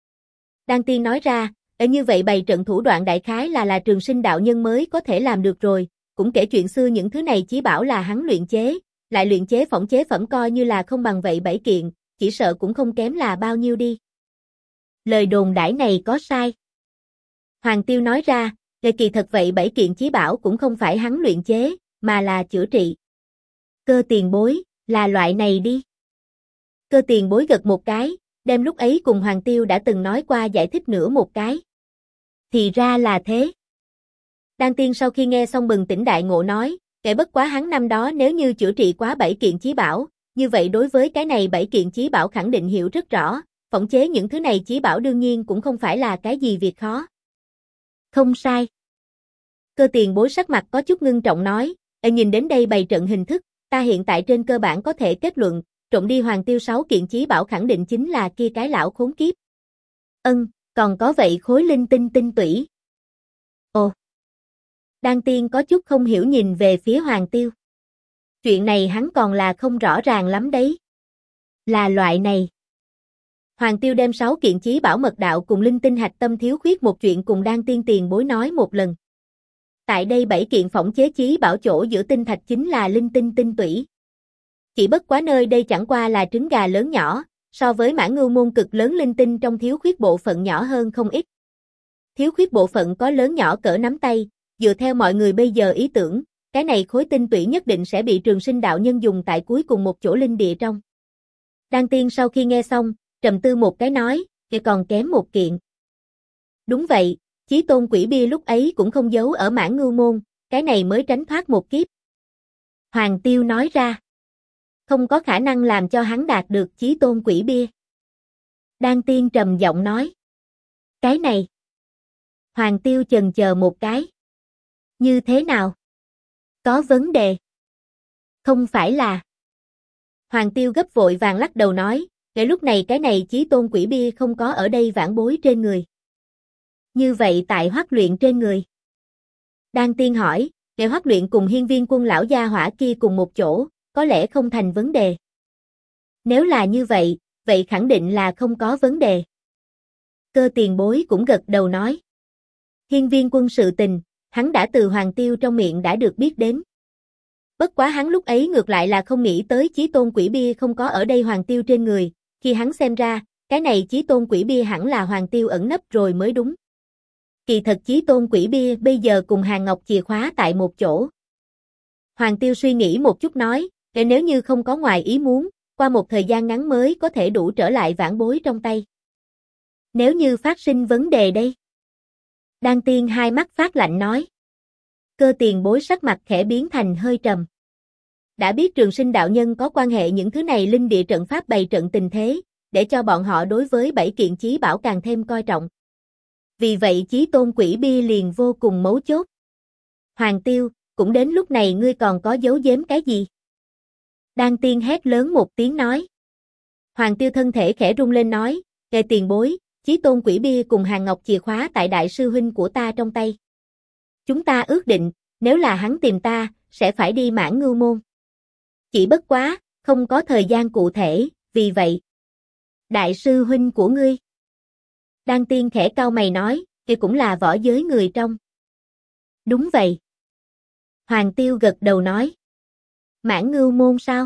Đan Tiên nói ra, như vậy bày trận thủ đoạn đại khái là Trường Sinh đạo nhân mới có thể làm được rồi, cũng kể chuyện xưa những thứ này chí bảo là hắn luyện chế, lại luyện chế phỏng chế phẩm coi như là không bằng vậy 7 kiện, chỉ sợ cũng không kém là bao nhiêu đi. Lời đồn đãi này có sai. Hoàng Tiêu nói ra, kỳ thật vậy 7 kiện chí bảo cũng không phải hắn luyện chế, mà là chữa trị. Cơ tiền bối, là loại này đi. Cơ tiền bối gật một cái, đem lúc ấy cùng Hoàng Tiêu đã từng nói qua giải thích nữa một cái. Thì ra là thế. Đan Tiên sau khi nghe xong bừng tỉnh đại ngộ nói, kể bất quá hắn năm đó nếu như chữa trị quá 7 kiện chí bảo, như vậy đối với cái này 7 kiện chí bảo khẳng định hiểu rất rõ, phỏng chế những thứ này chí bảo đương nhiên cũng không phải là cái gì việc khó. Không sai. Cơ tiền bối sắc mặt có chút ngưng trọng nói, nhìn đến đây bày trận hình thức, ta hiện tại trên cơ bản có thể kết luận, trộm đi Hoàng Tiêu 6 kiện chí bảo khẳng định chính là kia cái lão khốn kiếp. Còn có vậy khối linh tinh tinh tủy. Ồ. Đan Tiên có chút không hiểu nhìn về phía Hoàng Tiêu. Chuyện này hắn còn là không rõ ràng lắm đấy. Là loại này. Hoàng Tiêu đem 6 kiện chí bảo mật đạo cùng linh tinh hạch tâm thiếu khuyết một chuyện cùng Đan Tiên tiền bối nói một lần. Tại đây 7 kiện phỏng chế chí bảo chỗ giữa tinh thạch chính là linh tinh tinh tủy. Chỉ bất quá nơi đây chẳng qua là trứng gà lớn nhỏ, so với Mã Ngưu môn cực lớn linh tinh trong thiếu khuyết bộ phận nhỏ hơn không ít. Thiếu khuyết bộ phận có lớn nhỏ cỡ nắm tay, dựa theo mọi người bây giờ ý tưởng, cái này khối tinh tủy nhất định sẽ bị Trường Sinh đạo nhân dùng tại cuối cùng một chỗ linh địa trong. Đan Tiên sau khi nghe xong, trầm tư một cái nói, "Kìa còn kém một kiện." Đúng vậy, Chí Tôn quỷ bia lúc ấy cũng không giấu ở Mã Ngưu môn, cái này mới tránh thoát một kiếp. Hoàng Tiêu nói ra, không có khả năng làm cho hắn đạt được Chí Tôn quỷ bia. Đan Tiên trầm giọng nói, cái này. Hoàng Tiêu chần chờ một cái. Như thế nào? Có vấn đề. Không phải là. Hoàng Tiêu gấp vội vàng lắc đầu nói, để lúc này cái này Chí Tôn quỷ bia không có ở đây vãn bối trên người. Như vậy tại Hoắc Luyện trên người. Đan Tiên hỏi, để Hoắc Luyện cùng Hiên Viên Quân lão gia hỏa kia cùng một chỗ, có lẽ không thành vấn đề. Nếu là như vậy, vậy khẳng định là không có vấn đề. Cơ tiền bối cũng gật đầu nói. Hiên Viên Quân sự tình, hắn đã từ Hoàng Tiêu trong miệng đã được biết đến. Bất quá hắn lúc ấy ngược lại là không nghĩ tới Chí Tôn quỷ bia không có ở đây Hoàng Tiêu trên người, khi hắn xem ra, cái này Chí Tôn quỷ bia hẳn là Hoàng Tiêu ẩn nấp rồi mới đúng. Kỳ thật Chí Tôn quỷ bia bây giờ cùng Hàn Ngọc chìa khóa tại một chỗ. Hoàng Tiêu suy nghĩ một chút nói, để nếu như không có ngoài ý muốn, qua một thời gian ngắn mới có thể đủ trở lại vãn bối trong tay. Nếu như phát sinh vấn đề đây. Đan Tiên hai mắt phát lạnh nói. Cơ tiền bối sắc mặt khẽ biến thành hơi trầm. Đã biết Trường Sinh đạo nhân có quan hệ những thứ này linh địa trận pháp bày trận tình thế, để cho bọn họ đối với 7 kiện chí bảo càng thêm coi trọng. Vì vậy Chí Tôn quỷ bia liền vô cùng mấu chốt. Hoàng Tiêu, cũng đến lúc này ngươi còn có giấu giếm cái gì? Đan Tiên hét lớn một tiếng nói. Hoàng Tiêu thân thể khẽ rung lên nói, kề tiền bối, Chí Tôn quỷ bia cùng Hàn Ngọc chìa khóa tại đại sư huynh của ta trong tay. Chúng ta ước định, nếu là hắn tìm ta, sẽ phải đi Mãn Ngưu môn. Chỉ bất quá, không có thời gian cụ thể, vì vậy. Đại sư huynh của ngươi. Đan Tiên khẽ cau mày nói, kia cũng là võ giới người trong. Đúng vậy. Hoàng Tiêu gật đầu nói. Mãn Ngưu môn sao?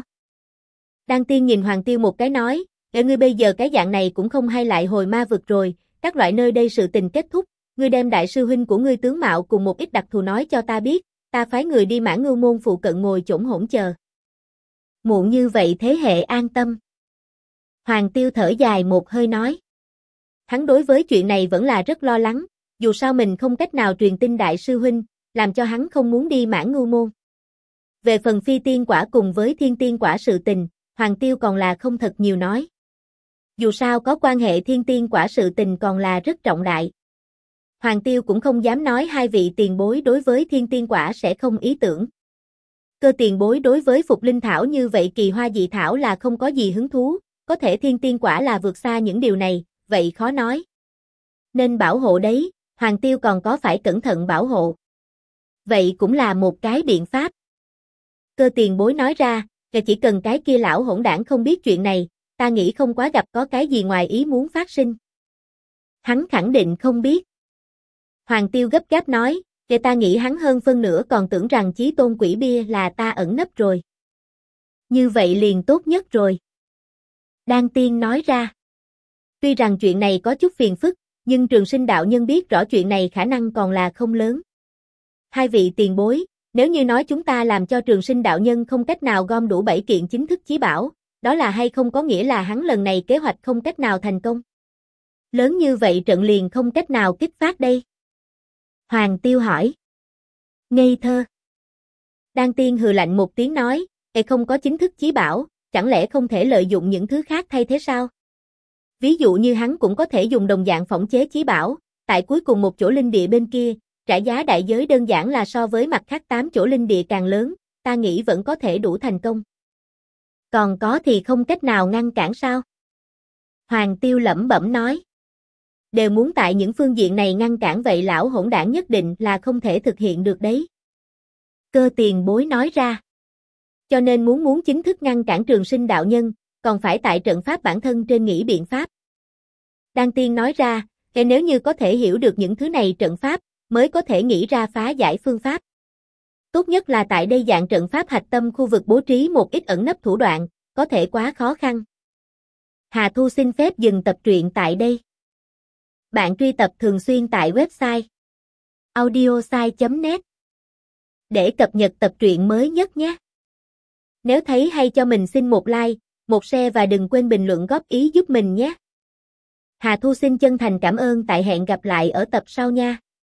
Đan Tiên nhìn Hoàng Tiêu một cái nói, để ngươi bây giờ cái dạng này cũng không hay lại hồi ma vực rồi, các loại nơi đây sự tình kết thúc, ngươi đem đại sư huynh của ngươi tướng mạo cùng một ít đặc thù nói cho ta biết, ta phái người đi Mãn Ngưu môn phụ cận ngồi chỗn hỗn chờ. Muộn như vậy thế hệ an tâm. Hoàng Tiêu thở dài một hơi nói. Hắn đối với chuyện này vẫn là rất lo lắng, dù sao mình không cách nào truyền tin đại sư huynh, làm cho hắn không muốn đi Mãn Ngưu môn. Về phần phi tiên quả cùng với thiên tiên quả sự tình, Hoàng Tiêu còn là không thật nhiều nói. Dù sao có quan hệ thiên tiên quả sự tình còn là rất trọng đại. Hoàng Tiêu cũng không dám nói hai vị tiền bối đối với thiên tiên quả sẽ không ý tưởng. Cơ tiền bối đối với phục linh thảo như vậy kỳ hoa dị thảo là không có gì hứng thú, có thể thiên tiên quả là vượt xa những điều này, vậy khó nói. Nên bảo hộ đấy, Hoàng Tiêu còn có phải cẩn thận bảo hộ. Vậy cũng là một cái biện pháp. Cơ tiền bối nói ra, chỉ cần cái kia lão hỗn đảng không biết chuyện này, ta nghĩ không quá gặp có cái gì ngoài ý muốn phát sinh. Hắn khẳng định không biết. Hoàng Tiêu gấp gáp nói, ta nghĩ hắn hơn phân nửa còn tưởng rằng Chí Tôn quỷ bia là ta ẩn nấp rồi. Như vậy liền tốt nhất rồi. Đan Tiên nói ra. Tuy rằng chuyện này có chút phiền phức, nhưng Trường Sinh đạo nhân biết rõ chuyện này khả năng còn là không lớn. Hai vị tiền bối, nếu như nói chúng ta làm cho Trường Sinh đạo nhân không cách nào gom đủ 7 kiện chính thức chí bảo, đó là hay không có nghĩa là hắn lần này kế hoạch không cách nào thành công? Lớn như vậy trận liền không cách nào kích phát đây. Hoàng Tiêu hỏi. Ngây thơ. Đan Tiên hừ lạnh một tiếng nói, không có chính thức chí bảo, chẳng lẽ không thể lợi dụng những thứ khác thay thế sao? Ví dụ như hắn cũng có thể dùng đồng dạng phỏng chế chí bảo, tại cuối cùng một chỗ linh địa bên kia, trả giá đại giới đơn giản là so với mặt khác 8 chỗ linh địa càng lớn, ta nghĩ vẫn có thể đủ thành công. Còn có thì không cách nào ngăn cản sao? Hoàng Tiêu lẩm bẩm nói. Đều muốn tại những phương diện này ngăn cản vậy lão hỗn đản nhất định là không thể thực hiện được đấy. Cơ tiền bối nói ra. Cho nên muốn chính thức ngăn cản Trường Sinh đạo nhân, còn phải tại trận pháp bản thân trên nghĩ biện pháp. Đan Tiên nói ra, nếu như có thể hiểu được những thứ này trận pháp, mới có thể nghĩ ra phá giải phương pháp. Tốt nhất là tại đây dạng trận pháp hạch tâm khu vực bố trí một ít ẩn nấp thủ đoạn, có thể quá khó khăn. Hà Thu xin phép dừng tập truyện tại đây. Bạn truy tập thường xuyên tại website audiosai.net để cập nhật tập truyện mới nhất nhé. Nếu thấy hay cho mình xin một like, một share và đừng quên bình luận góp ý giúp mình nhé. Hà Thu xin chân thành cảm ơn tại hẹn gặp lại ở tập sau nha.